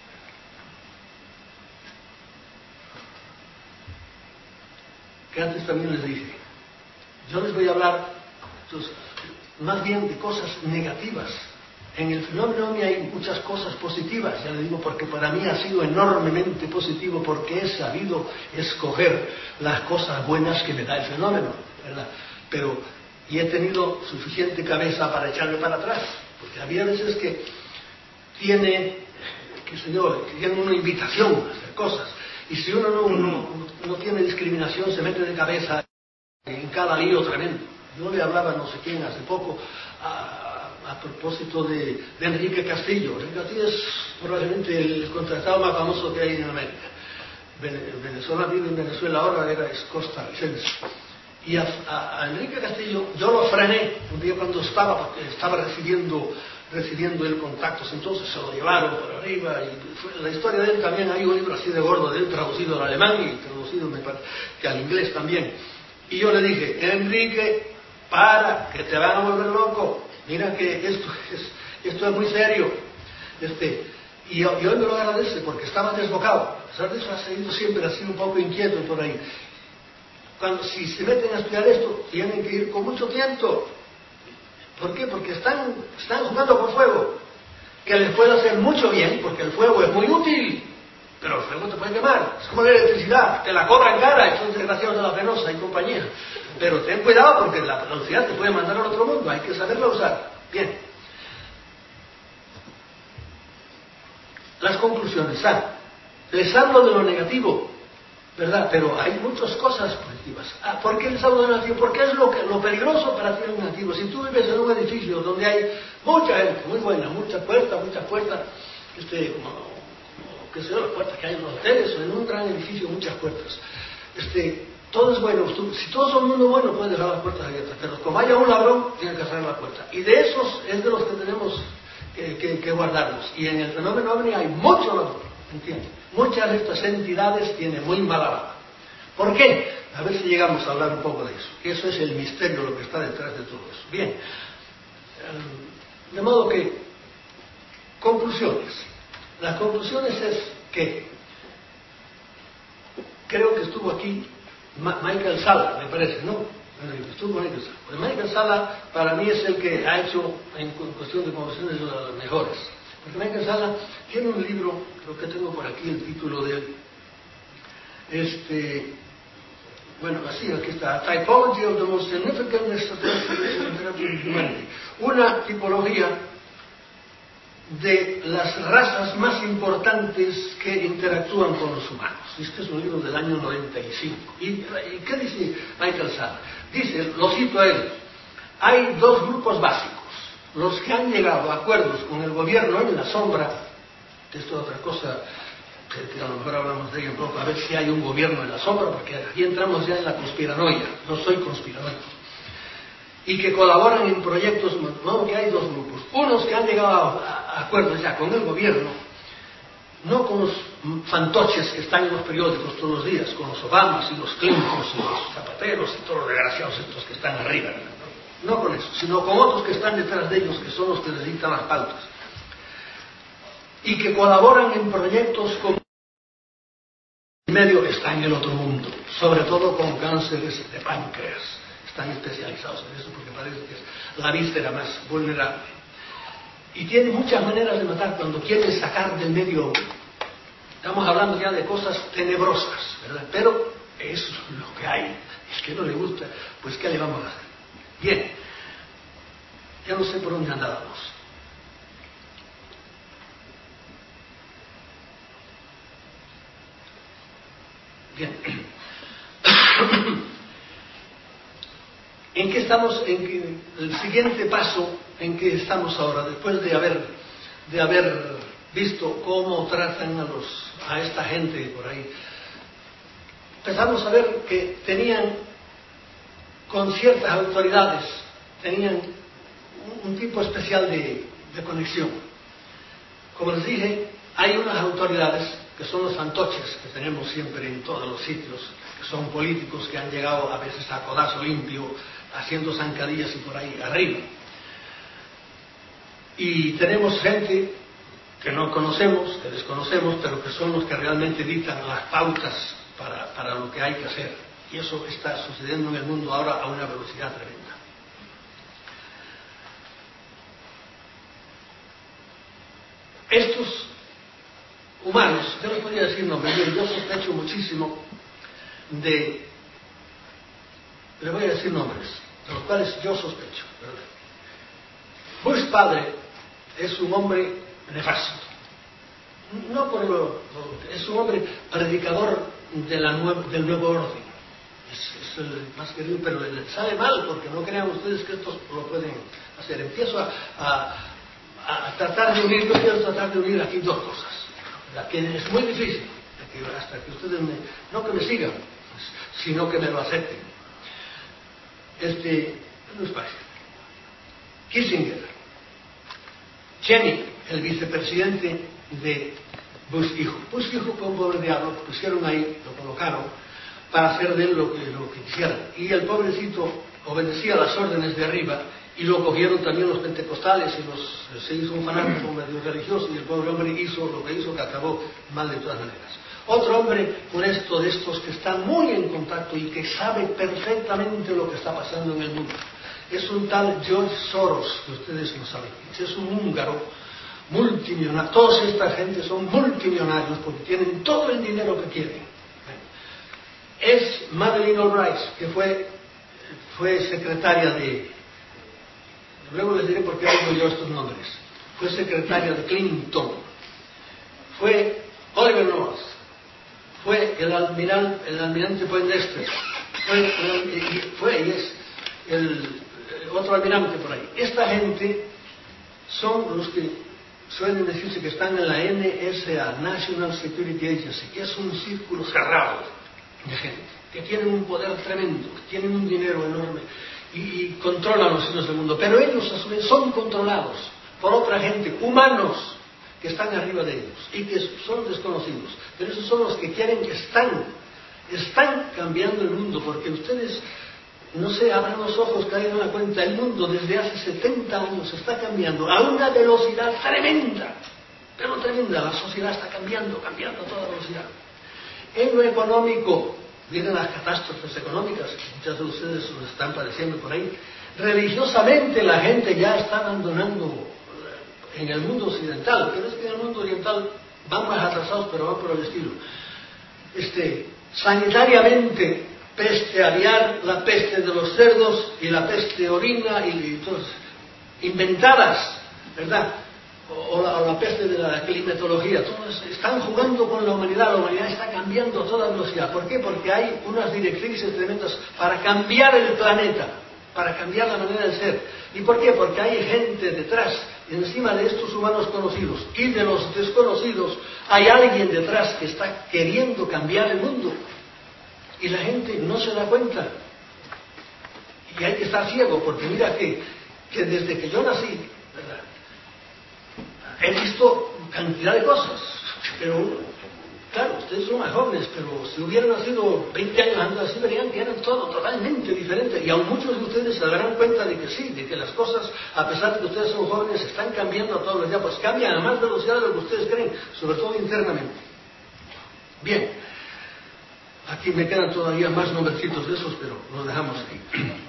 Que antes también les dije. Yo les voy a hablar entonces, más bien de cosas negativas. En el fenómeno hay muchas cosas positivas, ya le digo, porque para mí ha sido enormemente positivo, porque he sabido escoger las cosas buenas que me da el fenómeno, ¿verdad? Pero, y he tenido suficiente cabeza para echarme para atrás, porque había veces que tiene, qué sé yo, que tiene una invitación a hacer cosas, y si uno no, no, no tiene discriminación, se mete de cabeza en cada lío tremendo. Yo le hablaba a no sé quién hace poco, a, a propósito de, de Enrique Castillo. Enrique Castillo es probablemente el contratado más famoso que hay en América. Venezuela vive en Venezuela ahora, era costarricense. Y a, a, a Enrique Castillo yo lo frené un día cuando estaba, porque estaba recibiendo, recibiendo el contactos, entonces se lo llevaron por arriba. Y fue, la historia de él también, hay un libro así de gordo de él traducido al alemán y traducido me parece, que al inglés también. Y yo le dije, Enrique, para, que te van a volver loco. Mira que esto es, esto es muy serio. Este, y, y hoy me lo agradece porque estaba desbocado. A pesar de eso ha seguido siempre así un poco inquieto por ahí. Cuando, si se meten a estudiar esto, tienen que ir con mucho tiempo. ¿Por qué? Porque están, están jugando con fuego. Que les puede hacer mucho bien, porque el fuego es muy útil. pero el fuego te puede quemar, es como la electricidad, te la cobran cara, estos desgraciados de la Penosa y compañía. Pero ten cuidado porque la velocidad te puede mandar al otro mundo, hay que saberla usar. Bien. Las conclusiones, ¿sabes? Les hablo de lo negativo, ¿verdad? Pero hay muchas cosas positivas. Ah, ¿por qué les hablo de lo negativo? Porque es lo, que, lo peligroso para ti el negativo. Si tú vives en un edificio donde hay mucha gente, muy buena, muchas puertas, muchas puertas, este, como, como qué sé yo, las puertas que hay en los hoteles o en un gran edificio, muchas puertas. Este, todo es bueno. Tú, si todo es un mundo bueno, puedes dejar las puertas abiertas. Pero como haya un ladrón, tienes que cerrar la puerta. Y de esos es de los que tenemos que, que, que guardarnos. Y en el fenómeno OVNI hay mucho ladrón, ¿entiendes? Muchas de estas entidades tienen muy mala baba. ¿Por qué? A ver si llegamos a hablar un poco de eso. Eso es el misterio, lo que está detrás de todo eso. Bien. De modo que, conclusiones. Las conclusiones es que creo que estuvo aquí Ma Michael Salla, me parece, ¿no? Estuvo Michael Salla. Pues Michael Salla para mí es el que ha hecho en cuestión de conclusiones de las mejores. Porque Michael Salla tiene un libro, creo que tengo por aquí el título de él. Este, bueno, así, aquí está. Typology of the most significant extraterrestrial humanity. Una tipología de las razas más importantes que interactúan con los humanos. Este es un libro del año noventa y cinco. ¿Y, y qué dice Michael Salla? Dice, lo cito a él, hay dos grupos básicos. Los que han llegado a acuerdos con el gobierno en la sombra, esto es otra cosa que, que a lo mejor hablamos de ello un poco, a ver si hay un gobierno en la sombra, porque aquí entramos ya en la conspiranoia, no soy conspiranoico, y que colaboran en proyectos, no, que hay dos grupos, unos que han llegado a, a acuerdos ya con el gobierno, no con los fantoches que están en los periódicos todos los días, con los Obamas y los Clintons y los Zapateros y todos los desgraciados estos que están arriba, no con eso, sino con otros que están detrás de ellos, que son los que les dictan las pautas, y que colaboran en proyectos con el medio está en el otro mundo, sobre todo con cánceres de páncreas. Están especializados en eso porque parece que es la víscera más vulnerable. Y tiene muchas maneras de matar cuando quieren sacar del medio. Estamos hablando ya de cosas tenebrosas, ¿verdad? Pero eso es lo que hay. Es que no le gusta, pues ¿qué le vamos a hacer? Bien, ya no sé por dónde andábamos. Bien. ¿En qué estamos? En que el siguiente paso en que estamos ahora, después de haber de haber visto cómo tratan a los a esta gente por ahí, empezamos a ver que tenían con ciertas autoridades tenían un, un tipo especial de, de conexión. Como les dije, hay unas autoridades que son los fantoches que tenemos siempre en todos los sitios, que son políticos que han llegado a veces a codazo limpio, haciendo zancadillas y por ahí arriba. Y tenemos gente que no conocemos, que desconocemos, pero que son los que realmente dictan las pautas para, para lo que hay que hacer. Y eso está sucediendo en el mundo ahora a una velocidad tremenda. Estos humanos, yo les podría decir nombres, yo sospecho muchísimo de, le voy a decir nombres, de los cuales yo sospecho, ¿verdad? Bush padre es un hombre nefasto, no por lo, es un hombre predicador de la nueva, del nuevo orden, es, es el más querido, pero le sale mal, porque no crean ustedes que estos lo pueden hacer. Empiezo a, a, a tratar de unir, yo quiero tratar de unir aquí dos cosas, la que es muy difícil, que hasta que ustedes me, no que me sigan, sino que me lo acepten. Este, no es fácil. Kissinger, Cheney, el vicepresidente de Bush hijo. Bush hijo fue un pobre diablo, lo pusieron ahí, lo colocaron para hacer de él lo que, lo que quisieran. Y el pobrecito obedecía las órdenes de arriba y lo cogieron también los pentecostales y los, se hizo un fanático medio religioso y el pobre hombre hizo lo que hizo, que acabó mal de todas maneras. Otro hombre honesto de estos que está muy en contacto y que sabe perfectamente lo que está pasando en el mundo es un tal George Soros, que ustedes no saben. Es un húngaro multimillonarios. Toda esta gente son multimillonarios porque tienen todo el dinero que quieren. Es Madeleine Albright, que fue, fue secretaria de... Luego les diré por qué digo yo estos nombres. Fue secretaria de Clinton. Fue Oliver North. Fue el almirante, el almirante Poindexter. Fue, fue y es el otro almirante por ahí. Esta gente son los que suelen decirse que están en la N S A, National Security Agency, que es un círculo cerrado de gente, que tienen un poder tremendo, que tienen un dinero enorme y, y controlan los hilos del mundo. Pero ellos a su vez son controlados por otra gente, humanos, que están arriba de ellos y que son desconocidos. Pero esos son los que quieren que están, están cambiando el mundo, porque ustedes... No sé, abran los ojos, caigan en la cuenta, el mundo desde hace setenta años está cambiando a una velocidad tremenda, pero tremenda, la sociedad está cambiando, cambiando a toda velocidad. En lo económico, vienen las catástrofes económicas, muchas de ustedes lo están padeciendo por ahí. Religiosamente la gente ya está abandonando en el mundo occidental, pero es que en el mundo oriental van más atrasados, pero van por el estilo. Este, sanitariamente, peste aviar, la peste de los cerdos y la peste orina y, y todas inventadas, ¿verdad? O, o, la, o la peste de la climatología. Todos están jugando con la humanidad, la humanidad está cambiando a toda velocidad. ¿Por qué? Porque hay unas directrices tremendas para cambiar el planeta, para cambiar la manera de ser. ¿Y por qué? Porque hay gente detrás, encima de estos humanos conocidos y de los desconocidos, hay alguien detrás que está queriendo cambiar el mundo. Y la gente no se da cuenta. Y hay que estar ciego, porque mira que, que desde que yo nací, ¿verdad?, he visto cantidad de cosas. Pero, claro, ustedes son más jóvenes, pero si hubieran nacido veinte años antes así, verían que eran todo totalmente diferente. Y aún muchos de ustedes se darán cuenta de que sí, de que las cosas, a pesar de que ustedes son jóvenes, están cambiando a todos los días, pues cambian a más velocidad de lo que ustedes creen, sobre todo internamente. Bien. Aquí me quedan todavía más nombrecitos de esos, pero los dejamos ahí.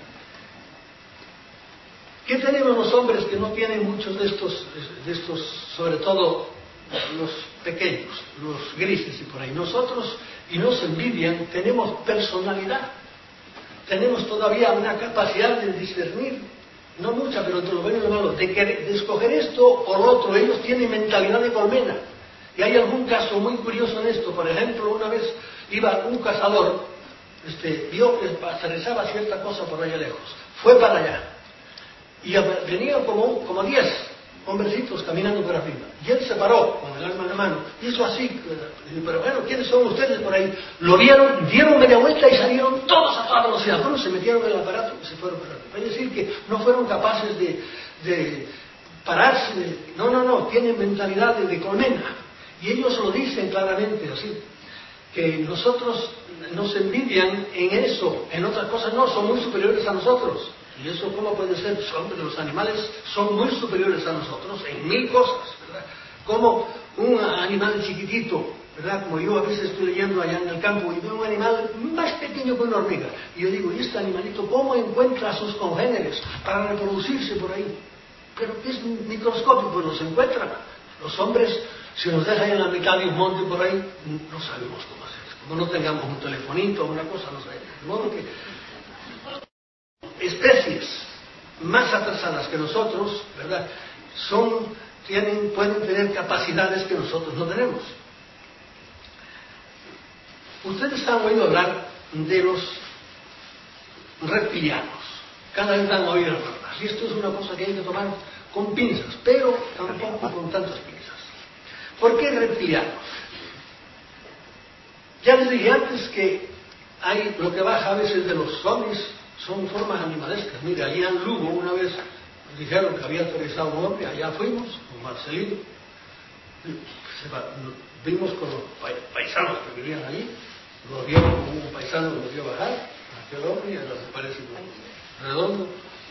¿Qué tenemos los hombres que no tienen muchos de estos, de estos, sobre todo los pequeños, los grises y por ahí? Nosotros, y nos envidian, tenemos personalidad. Tenemos todavía una capacidad de discernir, no mucha, pero entre lo bueno y lo malo, de, que, de escoger esto o lo otro. Ellos tienen mentalidad de colmena. Y hay algún caso muy curioso en esto. Por ejemplo, una vez iba un cazador, este, vio que aterrizaba cierta cosa por allá lejos, fue para allá y venían como, como diez hombrecitos caminando por arriba, y él se paró con el arma en la mano, hizo así, pero bueno, ¿quiénes son ustedes por ahí? Lo vieron, dieron media vuelta y salieron todos a toda velocidad. Bueno, se metieron en el aparato y se fueron para arriba. Es decir, que no fueron capaces de, de pararse, de, no, no, no, tienen mentalidad de, de colmena, y ellos lo dicen claramente así, que nosotros nos envidian en eso, en otras cosas no, son muy superiores a nosotros. ¿Y eso cómo puede ser? Son, los animales son muy superiores a nosotros en mil cosas, ¿verdad? Como un animal chiquitito, ¿verdad? Como yo a veces estoy leyendo allá en el campo y veo un animal más pequeño que una hormiga. Y yo digo, ¿y este animalito cómo encuentra a sus congéneres para reproducirse por ahí? Pero que es microscópico, pues los encuentra. Los hombres, si nos dejan en la mitad de un monte por ahí, no sabemos cómo hacer. Como no tengamos un telefonito o una cosa, no sabemos. De modo que especies más atrasadas que nosotros, ¿verdad?, son, tienen, pueden tener capacidades que nosotros no tenemos. Ustedes han oído hablar de los reptilianos. Cada vez han oído hablar. Y esto es una cosa que hay que tomar con pinzas, pero tampoco con tantas pinzas. ¿Por qué reptilianos? Ya les dije antes que hay lo que baja a veces de los zombies, son formas animalescas. Mire, allí en Lugo una vez dijeron que había aterrizado un hombre, allá fuimos, con Marcelino, vimos con los paisanos que vivían allí, lo vio un paisano que lo vio bajar, aquel hombre, y ahora me parece redondo,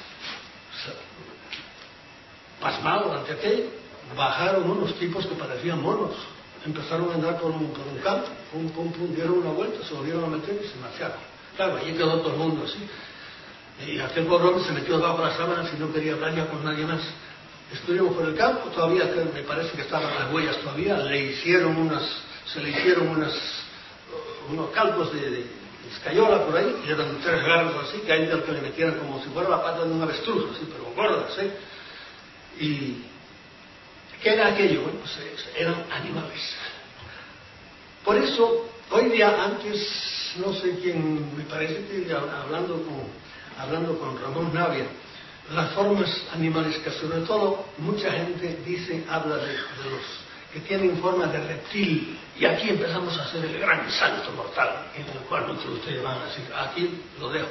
pasmado ante aquello. Bajaron unos tipos que parecían monos, empezaron a andar por un, por un campo, pum, pum, pum, dieron una vuelta, se volvieron a meter y se marcharon. Claro, allí quedó todo el mundo así. Y aquel pobre hombre se metió debajo de las sábanas y no quería hablar ya con nadie más. estuvimos por el campo, todavía que me parece que estaban las huellas todavía, le hicieron unas, se le hicieron unas, unos calcos de, de escayola por ahí, y eran tres garras así, que hay del que le metieran como si fuera la pata de un avestruz, así, pero gordas, ¿eh? Y ¿qué era aquello? Bueno, pues eran animales. Por eso, hoy día, antes, no sé quién, me parece que hablando con, hablando con Ramón Navia, las formas animalescas, sobre todo, mucha gente dice, habla de, de los que tienen forma de reptil, y aquí empezamos a hacer el gran salto mortal, en el cual muchos de ustedes van a decir, aquí lo dejo.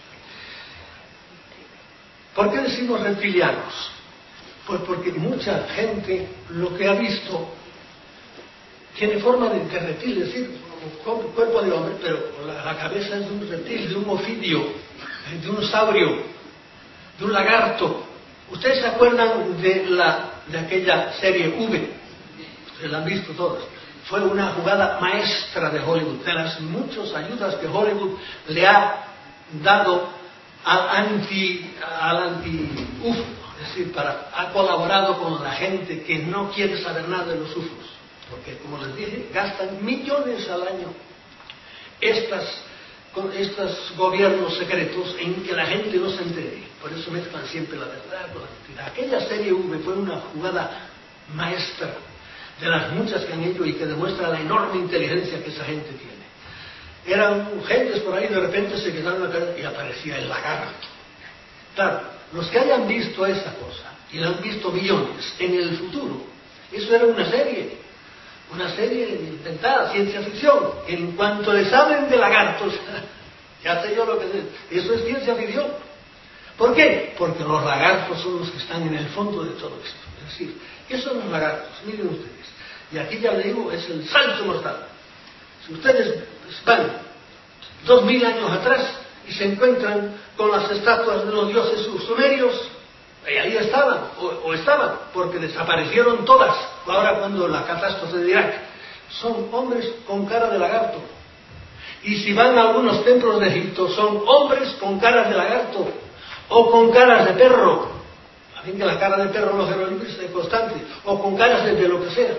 ¿Por qué decimos reptilianos? Pues porque mucha gente lo que ha visto tiene forma de, de reptil, es decir, cuerpo de hombre, pero la, la cabeza es de un reptil, de un ofidio, de un saurio, de un lagarto. ¿Ustedes se acuerdan de, la, de aquella serie V? Ustedes la han visto todas. Fue una jugada maestra de Hollywood, de las muchas ayudas que Hollywood le ha dado al anti, al anti-U F O. Es decir, para, ha colaborado con la gente que no quiere saber nada de los U F Os, porque, como les dije, gastan millones al año estas, con estos gobiernos secretos en que la gente no se entere. Por eso mezclan siempre la verdad con la mentira. Aquella serie V fue una jugada maestra de las muchas que han hecho y que demuestra la enorme inteligencia que esa gente tiene. Eran gentes por ahí, de repente se quedaron acá y aparecía el lagarto. Claro, los que hayan visto esa cosa, y la han visto millones, en el futuro, eso era una serie, una serie inventada, ciencia ficción. En cuanto les hablen de lagartos, ya sé yo lo que es, eso es ciencia ficción. ¿Por qué? Porque los lagartos son los que están en el fondo de todo esto. Es decir, ¿qué son los lagartos? Miren ustedes. Y aquí ya les digo, es el salto mortal. Si ustedes van dos mil años atrás y se encuentran con las estatuas de los dioses sumerios, y ahí estaban, o, o estaban, porque desaparecieron todas, ahora cuando la catástrofe de Irak, son hombres con cara de lagarto. Y si van a algunos templos de Egipto, son hombres con caras de lagarto, o con caras de perro, a fin que la cara de perro en los jeroglíficos es constante, o con caras de, de lo que sea.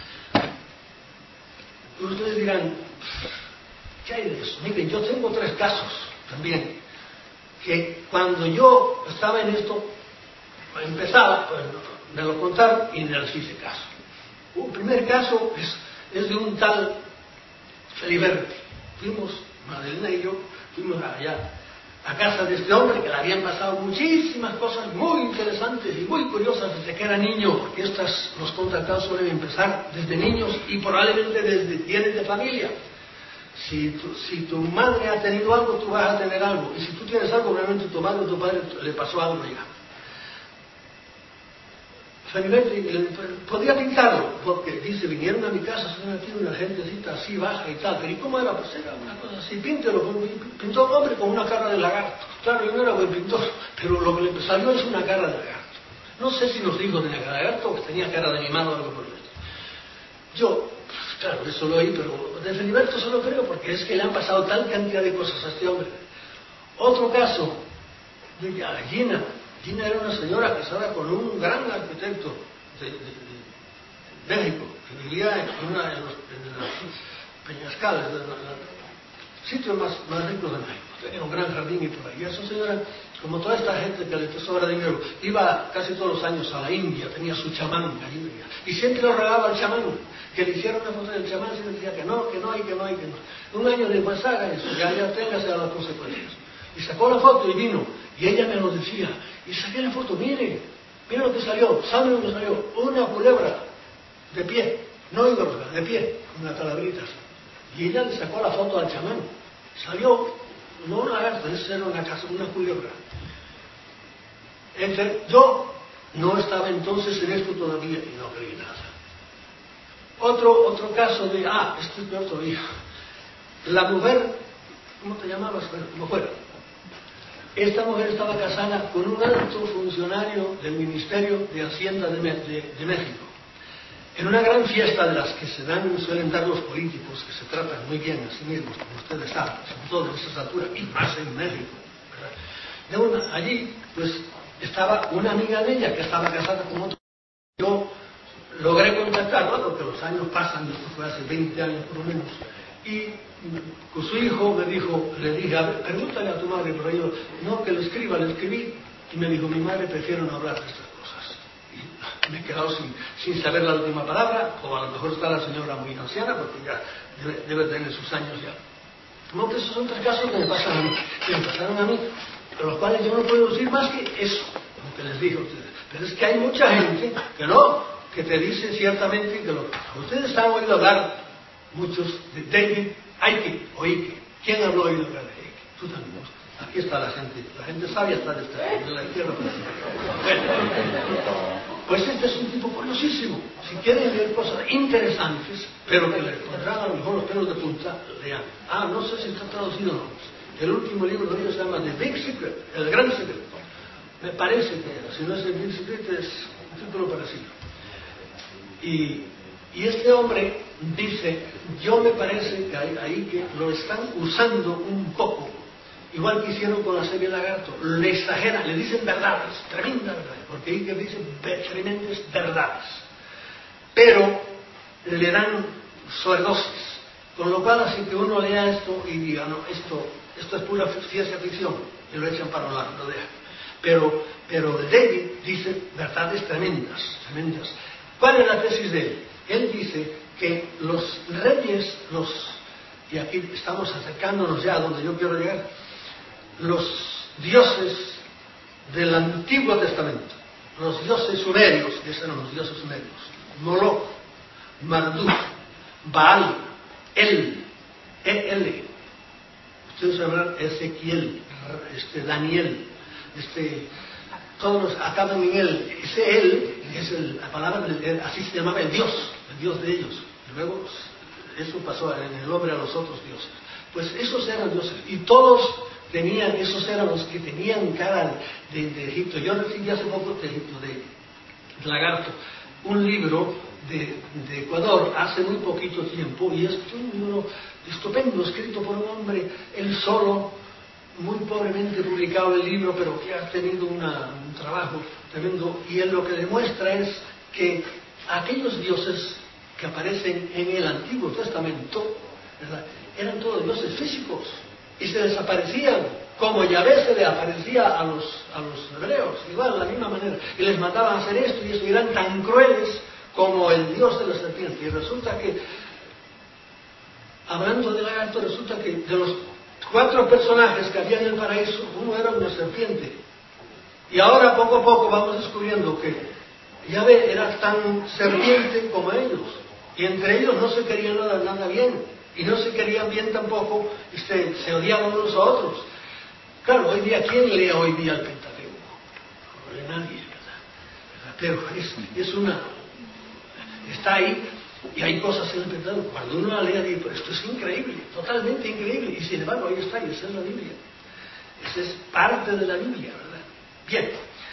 Y ustedes dirán, ¿qué hay de eso? Miren, yo tengo tres casos también, que cuando yo estaba en esto, empezaba, pues me lo contaron y les hice caso. Un primer caso es, es de un tal Feliberti. Fuimos, Madalena y yo, fuimos allá a casa de este hombre que le habían pasado muchísimas cosas muy interesantes y muy curiosas desde que era niño, porque estas, los contactados suelen empezar desde niños y probablemente desde bienes de familia. Si tu, si tu madre ha tenido algo, tú vas a tener algo, y si tú tienes algo, probablemente tu madre o tu padre le pasó algo ya. Feliberti podía pintarlo, porque dice, vinieron a mi casa, son aquí una gentecita así baja y tal, pero ¿y cómo era? Pues era una cosa así, píntelo, pintó un hombre con una cara de lagarto. Claro, yo no era buen pintor, pero lo que le salió es una cara de lagarto. No sé si nos dijo tenía cara de lagarto o que tenía cara de animado o algo por el estilo. Yo, claro, eso lo oí, pero de Feliberto se lo creo, porque es que le han pasado tal cantidad de cosas a este hombre. Otro caso, de Gina. Gina era una señora casada con un gran arquitecto de, de, de México, que vivía en, una, en, los, en los Peñascales, de los sitios más, más ricos de México. Tenía un gran jardín y por ahí. Y esa señora, como toda esta gente que le sobra dinero, iba casi todos los años a la India, tenía su chamán allí venía, y siempre lo regaba al chamán, que le hicieron una foto del chamán, y decía que no, que no hay, que no hay, que no. Un año después haga eso, ya, ya téngase a las consecuencias. Y sacó la foto y vino, y ella me lo decía, y saqué la foto, mire, mire lo que salió, ¿sabe lo que salió? Una culebra, de pie, no hidrosga, de pie, con una calabrita. Y ella le sacó la foto al chamán, salió, no una lagarta, eso era una, casa, una culebra. Entre, yo no estaba entonces en esto todavía y no creí nada. Otro, otro caso de, ah, esto es peor todavía. La mujer, ¿cómo te llamabas? Mujer. Esta mujer estaba casada con un alto funcionario del Ministerio de Hacienda de, de, de México. En una gran fiesta de las que se dan, suelen dar los políticos, que se tratan muy bien a sí mismos, como ustedes saben, sobre todo en esas alturas, y más en México. De una, allí, pues, estaba una amiga de ella que estaba casada con otro. Yo logré contactarla, porque los años pasan, esto fue hace veinte años por lo menos, y con su hijo me dijo, le dije, a ver, pregúntale a tu madre, pero yo, no, que lo escriba, le escribí, y me dijo, mi madre prefiere no hablar de estas cosas. Y me he quedado sin, sin saber la última palabra, o a lo mejor está la señora muy anciana, porque ya debe, debe tener sus años ya. No, que esos son tres casos que me pasan a mí, que me pasaron a mí, de los cuales yo no puedo decir más que eso, lo que les dije a ustedes. Pero es que hay mucha gente que no, que te dice ciertamente que lo... Ustedes han oído hablar, muchos, de David Icke, o Icke. ¿Quién habló oído hablar de Icke? Tú también. Aquí está la gente, la gente sabia está de, esta, de la izquierda. Bueno, pues este es un tipo curiosísimo. Si quieren leer cosas interesantes, pero que le pondrán a lo mejor los pelos de punta, lean. Ah, no sé si está traducido o no. El último libro de ellos se llama The Big Secret, El Gran Secreto. Me parece que, si no es el Big Secret, es un título parecido. Y, y este hombre dice, yo me parece que ahí, ahí que lo están usando un poco, igual que hicieron con la serie Lagarto, le exageran, le dicen verdades, tremendas verdades, porque ahí que dicen tremendas verdades, pero le dan sobredosis, con lo cual así que uno lea esto y diga, no, esto, esto es pura ciencia ficción, y lo echan para un lado, lo dejan. Pero, pero David dice verdades tremendas, tremendas. ¿Cuál es la tesis de él? Él dice que los reyes, los, y aquí estamos acercándonos ya a donde yo quiero llegar, los dioses del Antiguo Testamento, los dioses sumerios, esos eran los dioses sumerios, Moloch, Marduk, Baal, El, El, ustedes sabrán Ezequiel, este, Daniel, este, todos los acaban en él. Ese él es el, la palabra, el, así se llamaba el Dios, el Dios de ellos. Y luego eso pasó en el hombre a los otros dioses. Pues esos eran dioses y todos tenían, esos eran los que tenían cara de, de Egipto. Yo recibí hace poco de Egipto, de, de Lagarto, un libro de, de Ecuador hace muy poquito tiempo, y es un libro estupendo, escrito por un hombre, él solo, muy pobremente publicado el libro, pero que ha tenido una, un trabajo tremendo, y él lo que demuestra es que aquellos dioses que aparecen en el Antiguo Testamento, ¿verdad?, eran todos dioses físicos, y se desaparecían, como Yahvé se le aparecía a los, a los hebreos, igual, de la misma manera, y les mandaban a hacer esto y eso, y eran tan crueles como el dios de la serpiente. Y resulta que, hablando de Lagarto, resulta que de los cuatro personajes que había en el paraíso, uno era una serpiente. Y ahora poco a poco vamos descubriendo que Yahvé era tan serpiente como ellos. Y entre ellos no se querían nada, nada bien. Y no se querían bien tampoco, este, se odiaban unos a otros. Claro, hoy día, ¿quién lee hoy día el Pentateuco? No lee nadie, ¿verdad? Pero es, es una... está ahí. Y hay cosas en el Pentateuco, cuando uno la lee, dice, pero esto es increíble, totalmente increíble, y sin embargo ahí está, y esa es la Biblia. Esa es parte de la Biblia, ¿verdad? Bien.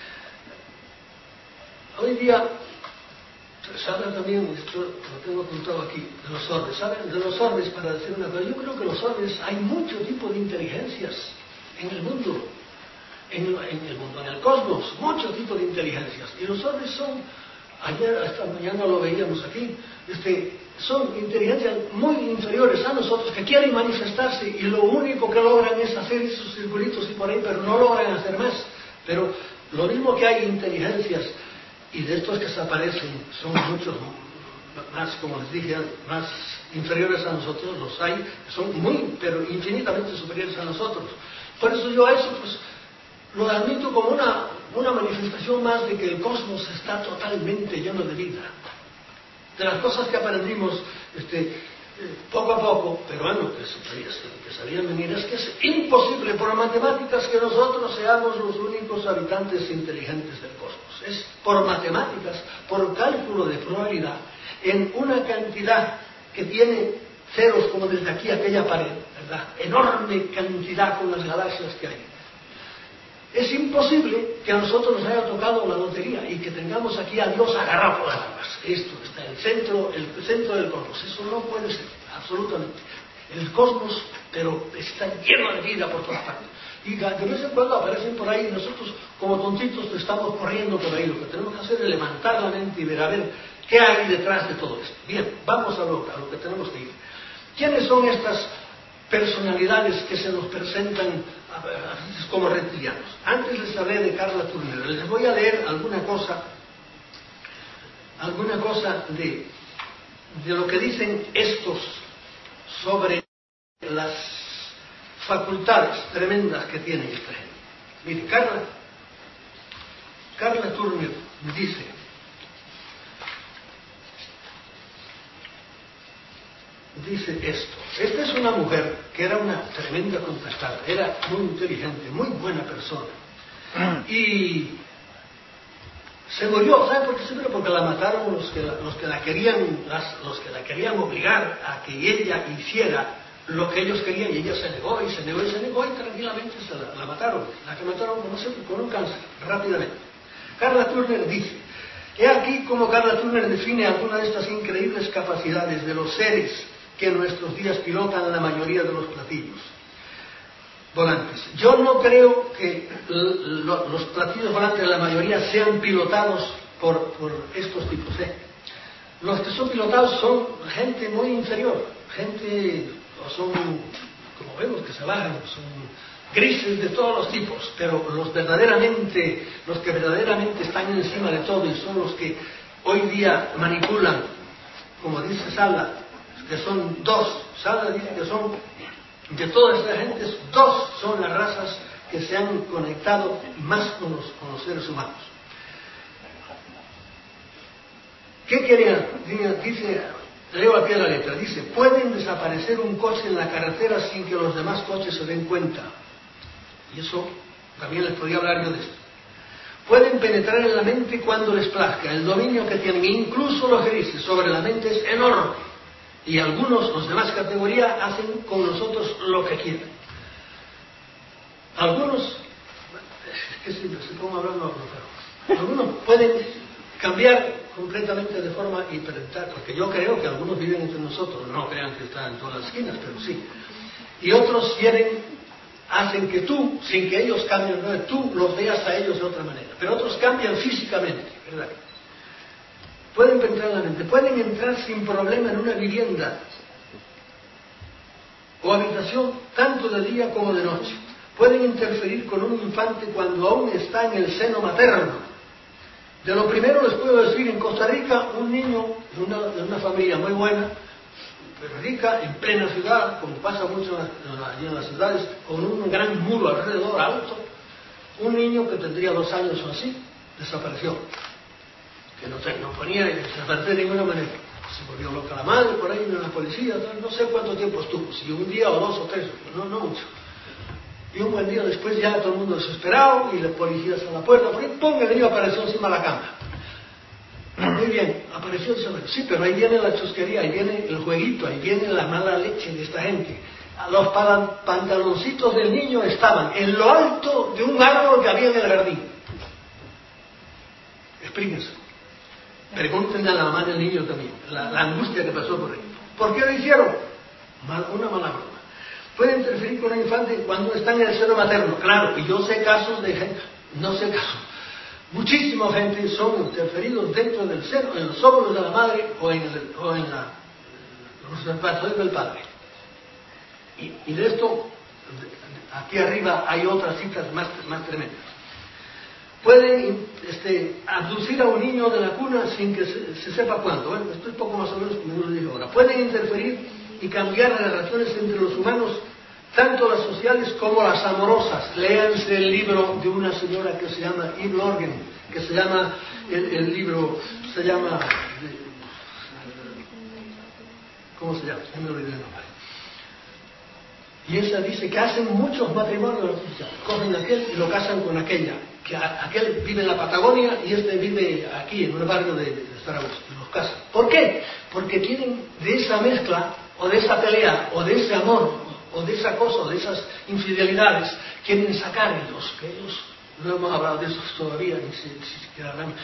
Hoy día, saben también, esto lo tengo apuntado aquí, de los orbes, ¿saben? De los orbes, para decir una cosa, yo creo que los orbes, hay mucho tipo de inteligencias en el mundo, en, en el mundo, en el cosmos, mucho tipo de inteligencias, y los orbes son... Ayer, esta mañana lo veíamos aquí, este, son inteligencias muy inferiores a nosotros que quieren manifestarse y lo único que logran es hacer esos circulitos y por ahí, pero no logran hacer más. Pero lo mismo que hay inteligencias, y de estos que se aparecen son muchos más, como les dije, más inferiores a nosotros, los hay, son muy, pero infinitamente superiores a nosotros. Por eso yo a eso, pues, lo admito como una, una manifestación más de que el cosmos está totalmente lleno de vida. De las cosas que aprendimos este, eh, poco a poco, pero bueno, que, que sabían venir, es que es imposible por matemáticas que nosotros seamos los únicos habitantes inteligentes del cosmos. Es por matemáticas, por cálculo de probabilidad, en una cantidad que tiene ceros como desde aquí a aquella pared, ¿verdad? Enorme cantidad con las galaxias que hay. Es imposible que a nosotros nos haya tocado la lotería y que tengamos aquí a Dios agarrado por las armas. Esto está en el centro, el centro del cosmos. Eso no puede ser, absolutamente. El cosmos, pero está lleno de vida por todas partes. Y de vez en cuando aparecen por ahí, nosotros como tontitos estamos corriendo por ahí. Lo que tenemos que hacer es levantar la mente y ver a ver qué hay detrás de todo esto. Bien, vamos a lo, a lo que tenemos que ir. ¿Quiénes son estas personalidades que se nos presentan como reptilianos? Antes les hablé de Carla Turner. Les voy a leer alguna cosa, alguna cosa de, de lo que dicen estos sobre las facultades tremendas que tiene esta gente. Mire, Carla, Carla Turner dice: dice esto. Esta es una mujer que era una tremenda contrastada, era muy inteligente, muy buena persona. Y se murió, ¿sabe por qué se murió? Porque la mataron los que la, los que la querían, las, los que la querían obligar a que ella hiciera lo que ellos querían, y ella se negó y se negó y se negó y tranquilamente se la, la mataron. La que mataron, como siempre, con un cáncer, rápidamente. Carla Turner dice: he aquí como Carla Turner define algunas de estas increíbles capacidades de los seres que en nuestros días pilotan la mayoría de los platillos volantes. Yo no creo que los platillos volantes, la mayoría, sean pilotados por, por estos tipos, ¿eh? Los que son pilotados son gente muy inferior, gente, o son, como vemos, que se bajan, son grises de todos los tipos, pero los verdaderamente, los que verdaderamente están encima de todo y son los que hoy día manipulan, como dice Sala, que son dos. Sala dice que son, de todas estas gentes, dos son las razas que se han conectado más con los, con los seres humanos. ¿Qué querían? Dice, leo aquí la letra, dice: pueden desaparecer un coche en la carretera sin que los demás coches se den cuenta. Y eso también les podía hablar yo de esto. Pueden penetrar en la mente cuando les plazca. El dominio que tienen, incluso los grises, sobre la mente es enorme. Y algunos, los demás categorías, hacen con nosotros lo que quieren. Algunos, es que siempre se pongo hablando, pero algunos pueden cambiar completamente de forma y presentar, porque yo creo que algunos viven entre nosotros, no crean que están en todas las esquinas, pero sí. Y otros quieren, hacen que tú, sin que ellos cambien, ¿no?, tú los veas a ellos de otra manera. Pero otros cambian físicamente, ¿verdad? Pueden penetrar en la mente, pueden entrar sin problema en una vivienda o habitación, tanto de día como de noche. Pueden interferir con un infante cuando aún está en el seno materno. De lo primero les puedo decir, en Costa Rica, un niño de una, de una familia muy buena, pero rica, en plena ciudad, como pasa mucho en, la, en las ciudades, con un gran muro alrededor, alto, un niño que tendría dos años o así, desapareció. Que no, no ponía y desapareció de ninguna manera. Se volvió loca la madre, por ahí vino la policía, no sé cuánto tiempo estuvo, si un día o dos o tres, no, no mucho. Y un buen día después ya todo el mundo desesperado y la policía a la puerta, por ahí, ¡pum!, el niño apareció encima de la cama. Muy bien, apareció encima. Sí, pero ahí viene la chusquería, ahí viene el jueguito, ahí viene la mala leche de esta gente. Los pantaloncitos del niño estaban en lo alto de un árbol que había en el jardín. Explíquense. Pregúntenle a la mamá del niño también, la, la angustia que pasó por ahí. ¿Por qué lo hicieron? Mal, una mala broma. Puede interferir con el infante cuando está en el seno materno, claro, y yo sé casos de gente, no sé casos, muchísima gente son interferidos dentro del seno, en los óvulos de la madre o en, el, o en la, los repartidores del padre. Y, y de esto, aquí arriba hay otras citas más, más tremendas. Pueden este, abducir a un niño de la cuna sin que se, se sepa cuándo. Bueno, esto es poco más o menos como yo lo dije ahora. Pueden interferir y cambiar las relaciones entre los humanos, tanto las sociales como las amorosas. Léanse el libro de una señora que se llama Eve Lorgen, que se llama, el, el libro se llama, ¿cómo se llama? No me olvidé el nombre. Y ella dice que hacen muchos matrimonios, cogen aquel y lo casan con aquella, que aquel vive en la Patagonia y este vive aquí en un barrio de, de Zaragoza, y los casan. ¿Por qué? Porque quieren de esa mezcla, o de esa pelea, o de ese amor, o de esa cosa, o de esas infidelidades, quieren sacar ellos, que ellos, no hemos hablado de eso todavía, ni siquiera hablamos,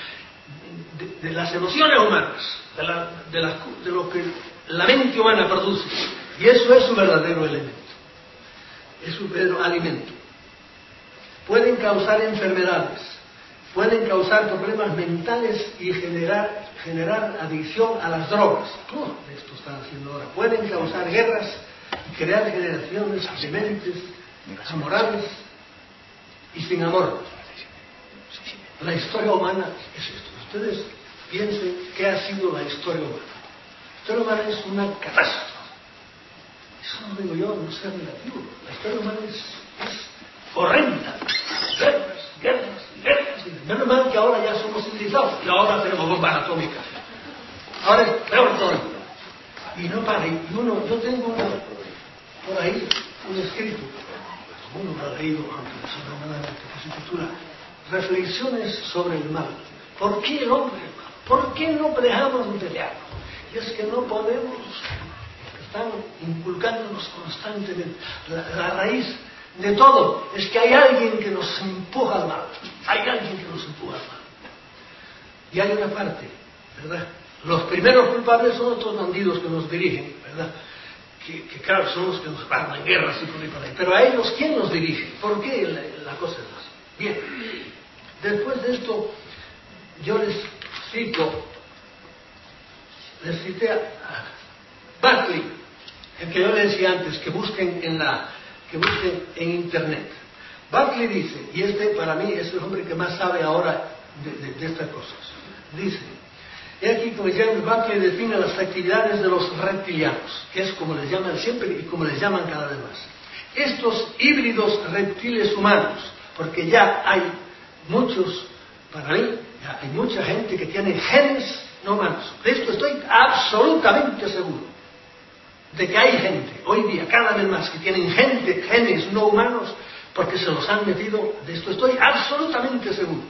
de, de las emociones humanas, de, la, de, la, de lo que la mente humana produce, Y eso es su verdadero elemento, es su verdadero alimento. Pueden causar enfermedades, pueden causar problemas mentales y generar, generar adicción a las drogas. Todo esto están haciendo ahora. Pueden causar guerras y crear generaciones dementes, amorales y sin amor. La historia humana es esto. Ustedes piensen qué ha sido la historia humana. La historia humana es una catástrofe. Eso no digo yo, no sea negativo. La historia humana es, es horrenda. Guerras, guerras, guerras. Menos mal que ahora ya somos civilizados y ahora tenemos bombas atómicas. Ahora es peor todavía. Y no para. Y uno, yo tengo una, por ahí un escrito, uno lo ha leído, aunque no sé nada, que se titula Reflexiones sobre el mal. ¿Por qué el hombre? ¿Por qué no dejamos de pelear? Y es que no podemos. Están inculcándonos constantemente. La, la raíz de todo es que hay alguien que nos empuja al mal. Hay alguien que nos empuja al mal. Y hay una parte, ¿verdad? Los primeros culpables son otros bandidos que nos dirigen, ¿verdad? Que, que claro, son los que nos arman guerras y por ahí para ahí. Pero a ellos, ¿quién nos dirige? ¿Por qué la, la cosa es así? Bien, después de esto, yo les cito, les cité a, a Barclay, el que yo les decía antes, que busquen en la, que busquen en internet. Barclay dice, y este para mí es el hombre que más sabe ahora de, de, de estas cosas, dice, y aquí como James Barclay define las actividades de los reptilianos, que es como les llaman siempre y como les llaman cada vez más. Estos híbridos reptiles humanos, porque ya hay muchos, para mí, ya hay mucha gente que tiene genes no humanos. De esto estoy absolutamente seguro. De que hay gente, hoy día, cada vez más, que tienen gente, genes no humanos, porque se los han metido, de esto estoy absolutamente seguro.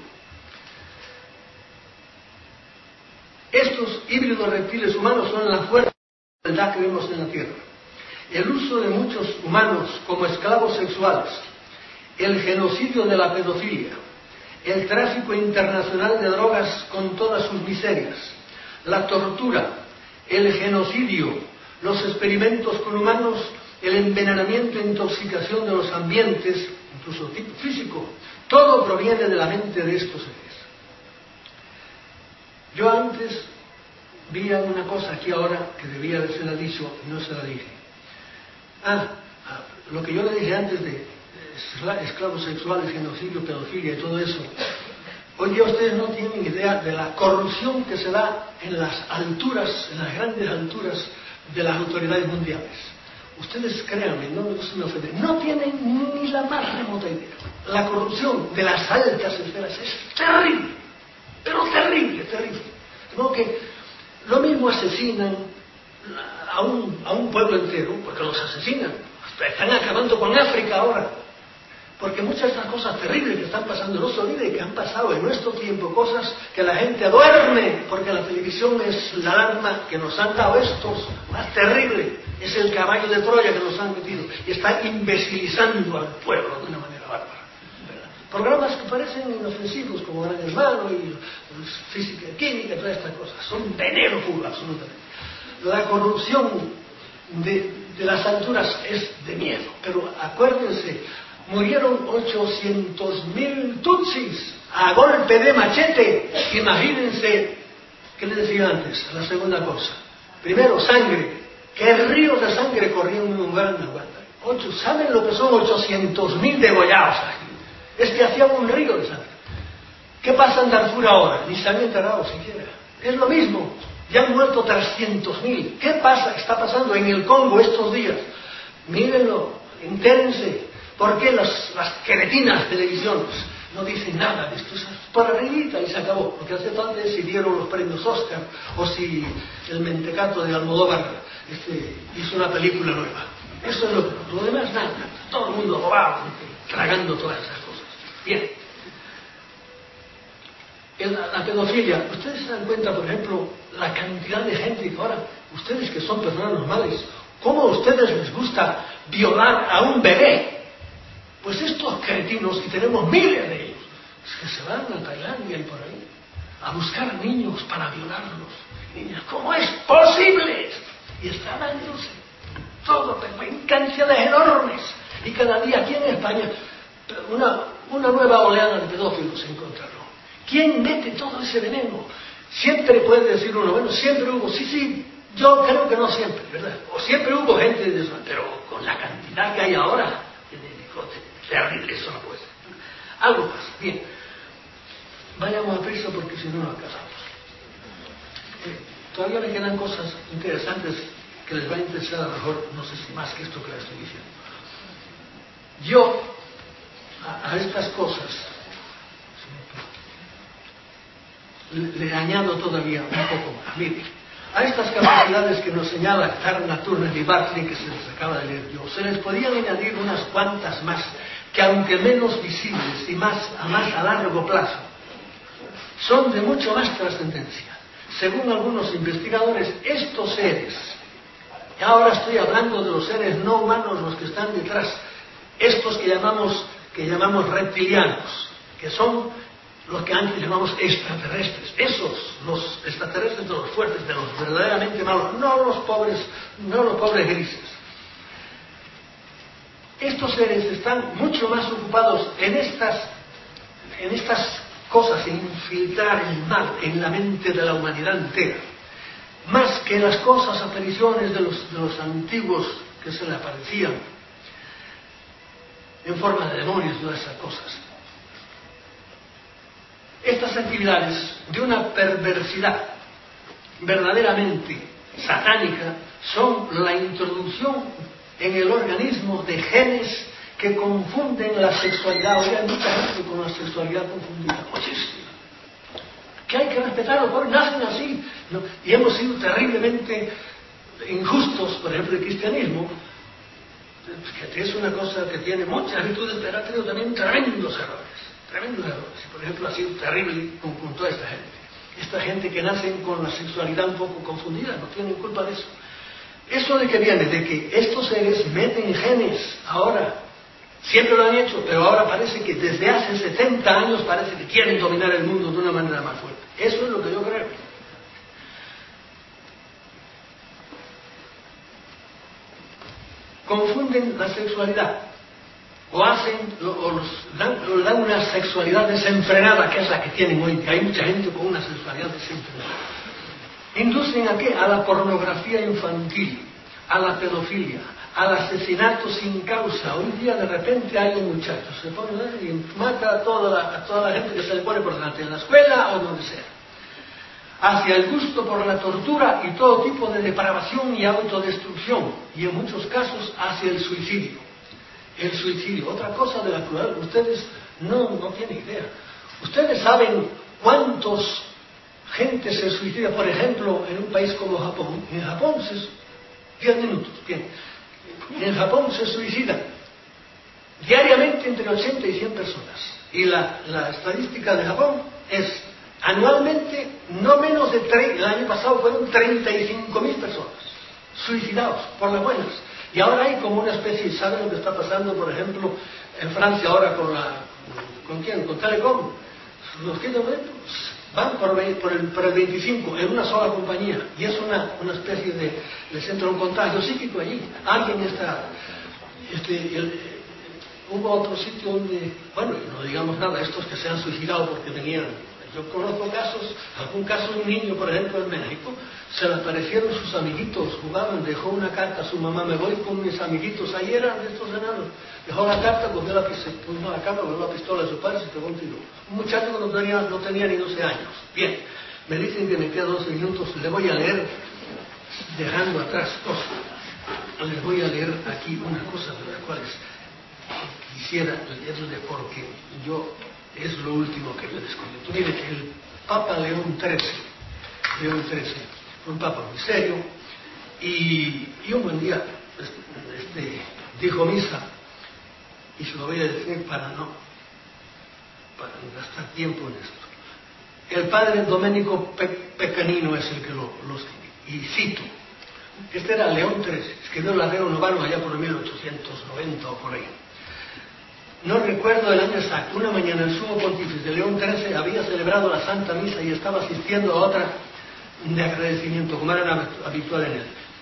Estos híbridos reptiles humanos son la fuerza de la maldad que vemos en la Tierra. El uso de muchos humanos como esclavos sexuales, el genocidio de la pedofilia, el tráfico internacional de drogas con todas sus miserias, la tortura, el genocidio, los experimentos con humanos, el envenenamiento e intoxicación de los ambientes, incluso tipo físico, todo proviene de la mente de estos seres. Yo antes vi una cosa aquí ahora que debía haberse dicho y no se la dije. Ah, lo que yo le dije antes de esclavos sexuales, genocidio, pedofilia y todo eso. Hoy día ustedes no tienen idea de la corrupción que se da en las alturas, en las grandes alturas de las autoridades mundiales. Ustedes créanme, no, no se me ofenden, no tienen ni la más remota idea. La corrupción de las altas esferas es terrible, pero terrible, terrible. De modo que lo mismo asesinan a un, a un pueblo entero, porque los asesinan. Están acabando con África ahora. Porque muchas de estas cosas terribles que están pasando, no se olvide que han pasado en nuestro tiempo cosas que la gente duerme, porque la televisión es la alarma que nos han dado estos, más terrible, es el caballo de Troya que nos han metido, y está imbecilizando al pueblo de una manera bárbara. ¿Verdad? Programas que parecen inofensivos, como Gran Hermano y física y química, todas estas cosas, son veneno puro, absolutamente. La corrupción de, de las alturas es de miedo, pero acuérdense, murieron ochocientos mil tutsis a golpe de machete. Imagínense, ¿qué les decía antes? La segunda cosa. Primero, sangre. ¿Qué ríos de sangre corrían en un gran Ocho, ¿saben lo que son ochocientos mil degollados aquí? Es que hacían un río de sangre. ¿Qué pasa en Darfur ahora? Ni se han enterado siquiera. Es lo mismo. Ya han muerto trescientos mil. ¿Qué pasa? Está pasando en el Congo estos días. Mírenlo, entérense. ¿Por qué las, las cretinas televisiones no dicen nada de esto? Es por arribita y se acabó. Lo que hace falta es si dieron los premios Oscar o si el mentecato de Almodóvar este, hizo una película nueva. Eso es lo, lo demás nada. Todo el mundo robado, tragando todas esas cosas. Bien. En la, la pedofilia, ustedes se dan cuenta, por ejemplo, la cantidad de gente que ahora, ustedes que son personas normales, ¿cómo a ustedes les gusta violar a un bebé? Pues estos cretinos, y tenemos miles de ellos, es que se van a Tailandia y por ahí a buscar niños para violarlos. Niñas, ¿cómo es posible? Y están dándose todo, en cantidades enormes. Y cada día aquí en España una, una nueva oleada de pedófilos se encontraron. ¿Quién mete todo ese veneno? Siempre puede decir uno, bueno, siempre hubo, sí, sí, yo creo que no siempre, ¿verdad? O siempre hubo gente de eso, pero con la cantidad que hay ahora, es terrible, eso no puede ser. Algo pasa. Bien, vayamos a prisa porque si no nos acabamos. Eh, todavía me quedan cosas interesantes que les va a interesar a lo mejor, no sé si más que esto que les estoy diciendo. Yo, a, a estas cosas, le, le añado todavía un poco más. Mire, a estas capacidades que nos señala Turner, Turner y Bartley, que se les acaba de leer yo, se les podían añadir unas cuantas más, que aunque menos visibles y más a más a largo plazo, son de mucho más trascendencia. Según algunos investigadores, estos seres, y ahora estoy hablando de los seres no humanos, los que están detrás, estos que llamamos, que llamamos reptilianos, que son los que antes llamamos extraterrestres, esos, los extraterrestres de los fuertes, de los verdaderamente malos, no los pobres, no los pobres grises. Estos seres están mucho más ocupados en estas, en estas cosas, en infiltrar el mal en la mente de la humanidad entera, más que las cosas, apariciones de los, de los antiguos que se le aparecían en forma de demonios y todas esas cosas. Estas actividades de una perversidad verdaderamente satánica son la introducción en el organismo de genes que confunden la sexualidad. Hoy hay mucha gente con la sexualidad confundida, muchísima, que hay que respetarlo, porque nacen así, ¿no? Y hemos sido terriblemente injustos. Por ejemplo, el cristianismo, que es una cosa que tiene muchas virtudes, pero ha tenido también tremendos errores. Tremendos errores. Por ejemplo, ha sido terrible con, con toda esta gente. Esta gente que nacen con la sexualidad un poco confundida, no tienen culpa de eso. ¿Eso de qué viene? De que estos seres meten genes ahora. Siempre lo han hecho, pero ahora parece que desde hace setenta años parece que quieren dominar el mundo de una manera más fuerte. Eso es lo que yo creo. Confunden la sexualidad. O hacen, o los dan, o dan una sexualidad desenfrenada, que es la que tienen hoy, que hay mucha gente con una sexualidad desenfrenada. Inducen a qué? A la pornografía infantil, a la pedofilia, al asesinato sin causa. Hoy día de repente hay un muchacho, se pone y mata a toda, la, a toda la gente que se le pone por delante, en la escuela o donde sea. Hacia el gusto por la tortura y todo tipo de depravación y autodestrucción, y en muchos casos hacia el suicidio. El suicidio, otra cosa de la crueldad, ustedes no, no tienen idea. Ustedes saben cuántos gente se suicida, por ejemplo, en un país como Japón. En Japón se... diez minutos, bien. En Japón se suicidan diariamente entre ochenta y cien personas. Y la, la estadística de Japón es anualmente no menos de tres, el año pasado fueron treinta y cinco mil personas suicidados por las buenas. Y ahora hay como una especie, ¿saben lo que está pasando, por ejemplo, en Francia ahora con la... ¿con quién? Con Telecom. Los que van por, por, el, por el veinticinco en una sola compañía, y es una, una especie de, de centro de un contagio psíquico allí. Alguien está... Este, el, hubo otro sitio donde, bueno, no digamos nada, estos que se han suicidado porque tenían... Yo conozco casos, algún caso de un niño, por ejemplo, en México, se le aparecieron sus amiguitos, jugaban, dejó una carta a su mamá, me voy con mis amiguitos, ahí eran de estos enanos, dejó la carta, cogió la pistola, puso la cámara, cogió la pistola de su padre y se pegó un tiro. Un muchacho que no tenía, no tenía ni doce años. Bien, me dicen que me quedan doce minutos, le voy a leer, dejando atrás cosas, les voy a leer aquí una cosa de las cuales quisiera leerle porque yo... es lo último que yo he descubierto. Mire, el Papa León trece, León trece, un Papa muy serio, y, y un buen día este, dijo misa, y se lo voy a decir para no, para no gastar tiempo en esto. El padre Domenico Pe Pecanino es el que lo, lo escribió, y cito, este era León trece, escribió la Reo Novaro allá por mil ochocientos noventa o por ahí. No recuerdo el año exacto. Una mañana el sumo pontífice de León trece había celebrado la Santa Misa y estaba asistiendo a otra de agradecimiento, como era habitual en él.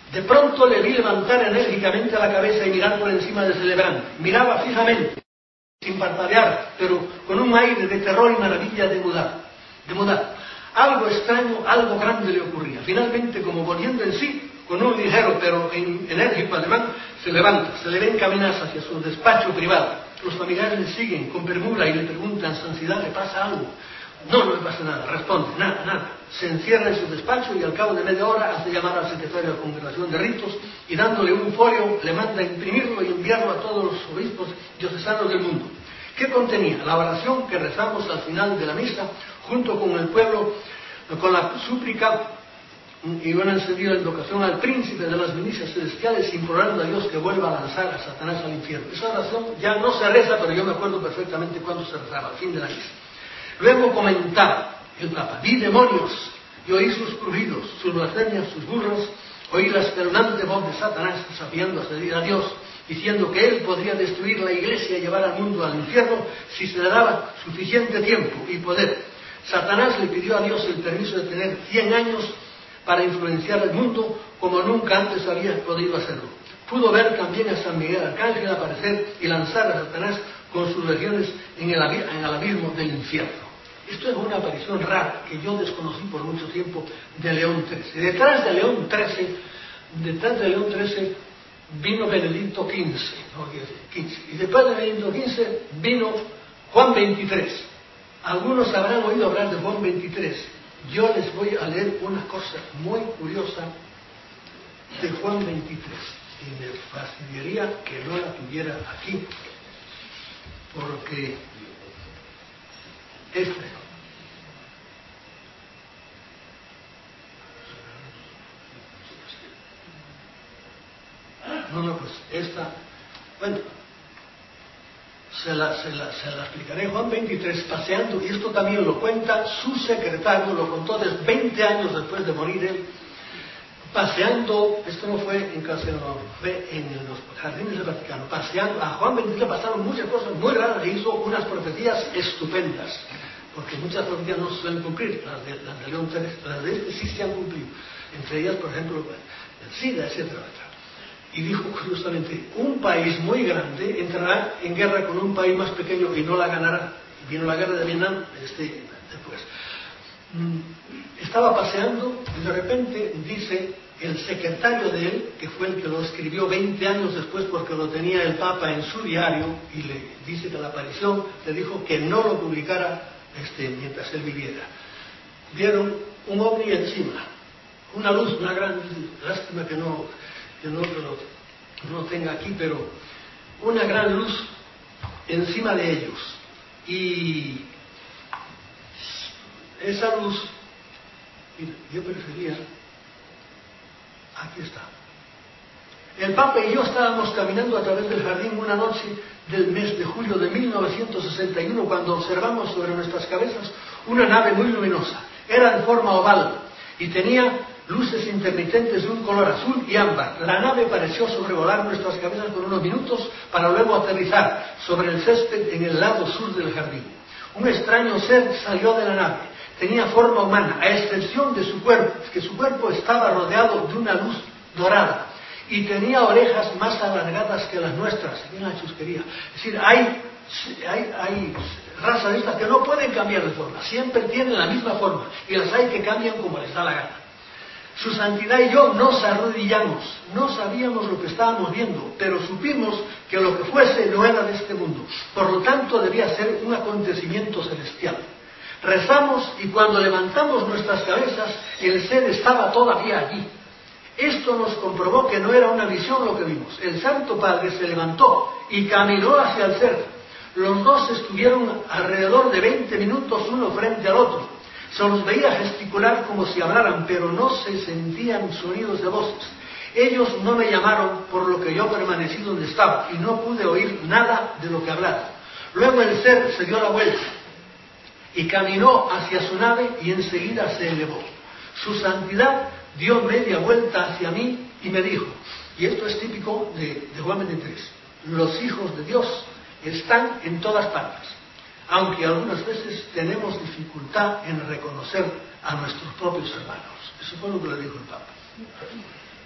De pronto le vi levantar enérgicamente la cabeza y mirar por encima del celebrante. Miraba fijamente, sin parpadear, pero con un aire de terror y maravilla de mudar. De mudar. Algo extraño, algo grande le ocurría. Finalmente, como volviendo en sí, con un ligero pero enérgico ademán, se levanta, se le ve encaminar hacia su despacho privado. Los familiares le siguen con premura y le preguntan, ¿su ansiedad le pasa algo? No, no le pasa nada, responde, nada, nada. Se encierra en su despacho y al cabo de media hora hace llamar al secretario de la Congregación de Ritos y dándole un folio le manda a imprimirlo y enviarlo a todos los obispos diocesanos del mundo. ¿Qué contenía? La oración que rezamos al final de la misa, junto con el pueblo, con la súplica y una encendida invocación al príncipe de las milicias celestiales, implorando a Dios que vuelva a lanzar a Satanás al infierno. Esa oración ya no se reza, pero yo me acuerdo perfectamente cuándo se rezaba, al fin de la misa. Luego comentaba el Papa, vi demonios y oí sus crujidos, sus blasfemias, sus burlas, oí la espeluznante voz de Satanás desafiando a Dios, diciendo que él podría destruir la iglesia y llevar al mundo al infierno si se le daba suficiente tiempo y poder. Satanás le pidió a Dios el permiso de tener cien años para influenciar el mundo como nunca antes había podido hacerlo. Pudo ver también a San Miguel Arcángel aparecer y lanzar a Satanás con sus legiones en el, en el abismo del infierno. Esto es una aparición rara que yo desconocí por mucho tiempo de León trece. Detrás de León trece, detrás de León trece vino Benedicto quince, no, quince, y después de Benedicto quince vino Juan veintitrés. Algunos habrán oído hablar de Juan veintitrés. Yo les voy a leer una cosa muy curiosa de Juan veintitrés y me fastidiaría que no la tuviera aquí, porque este no, no, pues esta, bueno, se la, se la, se la explicaré. Juan veintitrés, paseando, y esto también lo cuenta su secretario, lo contó desde veinte años después de morir él, paseando, esto no fue en Castelnuovo, fue en los jardines del Vaticano, paseando, a Juan veintitrés pasaron muchas cosas muy raras e hizo unas profecías estupendas, porque muchas profecías no se suelen cumplir, las de, las de León trece, las de este sí se han cumplido, entre ellas, por ejemplo, el SIDA, etcétera, etcétera. Y dijo curiosamente, un país muy grande entrará en guerra con un país más pequeño y no la ganará. Vino la guerra de Vietnam este, después. Estaba paseando y de repente dice el secretario de él, que fue el que lo escribió veinte años después porque lo tenía el Papa en su diario, y le dice que la aparición le dijo que no lo publicara este, mientras él viviera. Vieron un ovni encima, una luz, una gran, lástima que no... que no lo, no lo tenga aquí, pero una gran luz encima de ellos. Y esa luz, mira, yo prefería, aquí está. El Papa y yo estábamos caminando a través del jardín una noche del mes de julio de mil novecientos sesenta y uno cuando observamos sobre nuestras cabezas una nave muy luminosa. Era de forma oval y tenía luces intermitentes de un color azul y ámbar. La nave pareció sobrevolar nuestras cabezas por unos minutos para luego aterrizar sobre el césped en el lado sur del jardín. Un extraño ser salió de la nave. Tenía forma humana, a excepción de su cuerpo, que su cuerpo estaba rodeado de una luz dorada y tenía orejas más alargadas que las nuestras. Mira la chusquería. Es decir, hay, hay, hay razas de estas que no pueden cambiar de forma, siempre tienen la misma forma y las hay que cambian como les da la gana. Su santidad y yo nos arrodillamos, no sabíamos lo que estábamos viendo, pero supimos que lo que fuese no era de este mundo, por lo tanto debía ser un acontecimiento celestial. Rezamos y cuando levantamos nuestras cabezas, el ser estaba todavía allí. Esto nos comprobó que no era una visión lo que vimos. El Santo Padre se levantó y caminó hacia el ser. Los dos estuvieron alrededor de veinte minutos uno frente al otro. Se los veía gesticular como si hablaran, pero no se sentían sonidos de voces. Ellos no me llamaron, por lo que yo permanecí donde estaba y no pude oír nada de lo que hablaron. Luego el ser se dio la vuelta y caminó hacia su nave y enseguida se elevó. Su santidad dio media vuelta hacia mí y me dijo, y esto es típico de, de Juan veintitrés, los hijos de Dios están en todas partes, aunque algunas veces tenemos dificultad en reconocer a nuestros propios hermanos. Eso fue lo que le dijo el Papa.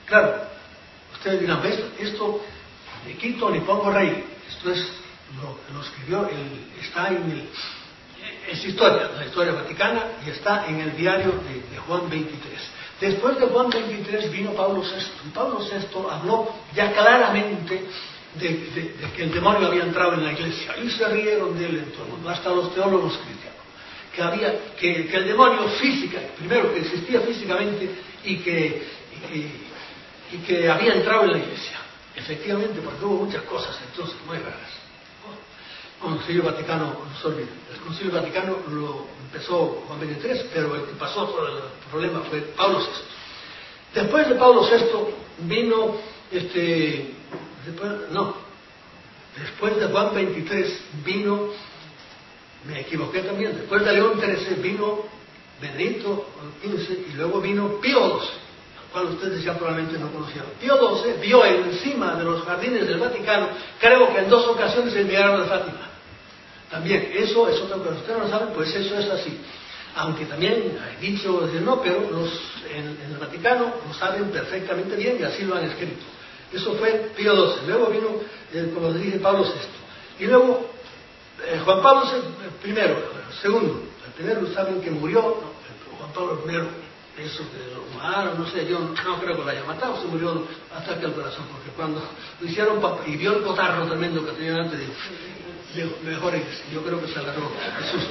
Claro, ustedes dirán, ¿ves? Esto ni quito ni pongo rey. Esto es lo que lo escribió, el, está en el, es historia, la historia vaticana, y está en el diario de, de Juan veintitrés. Después de Juan veintitrés vino Pablo sexto, y Pablo sexto habló ya claramente de, de, de que el demonio había entrado en la iglesia, y se rieron de él en todo el mundo, hasta los teólogos cristianos, que, había, que, que el demonio física, primero que existía físicamente, y que, y que, y que había entrado en la iglesia. Efectivamente, porque hubo muchas cosas entonces muy raras. El Concilio Vaticano, no se olviden, el Concilio Vaticano lo empezó Juan veintitrés, pero el que pasó por el problema fue Pablo sexto. Después de Pablo sexto vino, este, después, no, después de Juan veintitrés vino, me equivoqué también, después de León trece vino Benedicto quince y luego vino Pío doce, al cual ustedes ya probablemente no conocían. Pío doce vio encima de los jardines del Vaticano, creo que en dos ocasiones el milagro de Fátima. También, eso es otra cosa. Ustedes no saben, pues eso es así. Aunque también hay dicho decir no, pero los, en, en el Vaticano lo saben perfectamente bien y así lo han escrito. Eso fue Pío doce. Luego vino, eh, como dije, Pablo sexto. Y luego, eh, Juan Pablo primero, segundo. El primero saben que murió, no, Juan Pablo primero, eso que lo mataron, no sé, yo no creo que lo haya matado, se murió hasta que el corazón, porque cuando lo hicieron y vio el cotarro tremendo que tenía antes, dijo, mejor yo creo que se agarró el susto.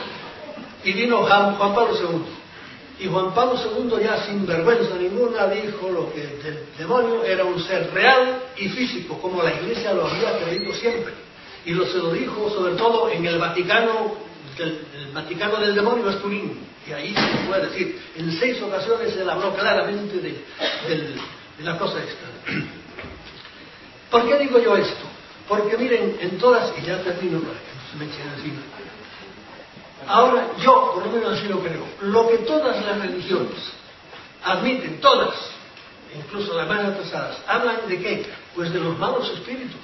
Y vino Juan, Juan Pablo segundo. Y Juan Pablo segundo, ya sin vergüenza ninguna, dijo lo que el demonio era un ser real y físico, como la Iglesia lo había creído siempre. Y lo se lo dijo sobre todo en el Vaticano, el, el Vaticano del demonio es Turín. Y ahí se puede decir, en seis ocasiones él habló claramente de, de, de la cosa esta. ¿Por qué digo yo esto? Porque miren, en todas, y ya termino para que no se me echen encima. Ahora, yo, por lo menos así lo creo, lo que todas las religiones admiten, todas, incluso las más atrasadas, hablan de qué? Pues de los malos espíritus.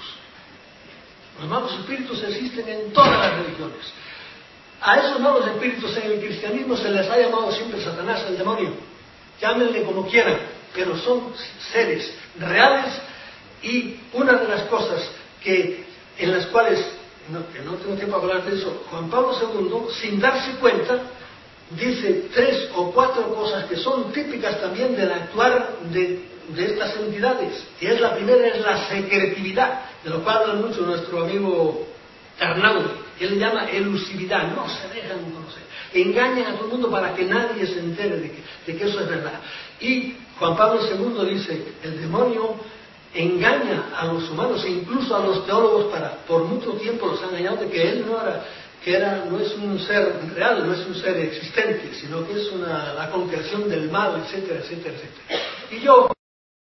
Los malos espíritus existen en todas las religiones. A esos malos espíritus en el cristianismo se les ha llamado siempre Satanás, el demonio. Llámenle como quieran, pero son seres reales y una de las cosas que, en las cuales, no, que no tengo tiempo para hablar de eso, Juan Pablo segundo, sin darse cuenta, dice tres o cuatro cosas que son típicas también del actuar de, de estas entidades. Y es la primera, es la secretividad, de lo cual habla mucho nuestro amigo Arnaud. Él le llama elusividad, no se dejan conocer, engañan a todo el mundo para que nadie se entere de que, de que eso es verdad. Y Juan Pablo segundo dice, el demonio engaña a los humanos e incluso a los teólogos, para por mucho tiempo los ha engañado de que él no era, que era, no es un ser real, no es un ser existente, sino que es una, la concreción del mal, etcétera, etcétera, etcétera. Y yo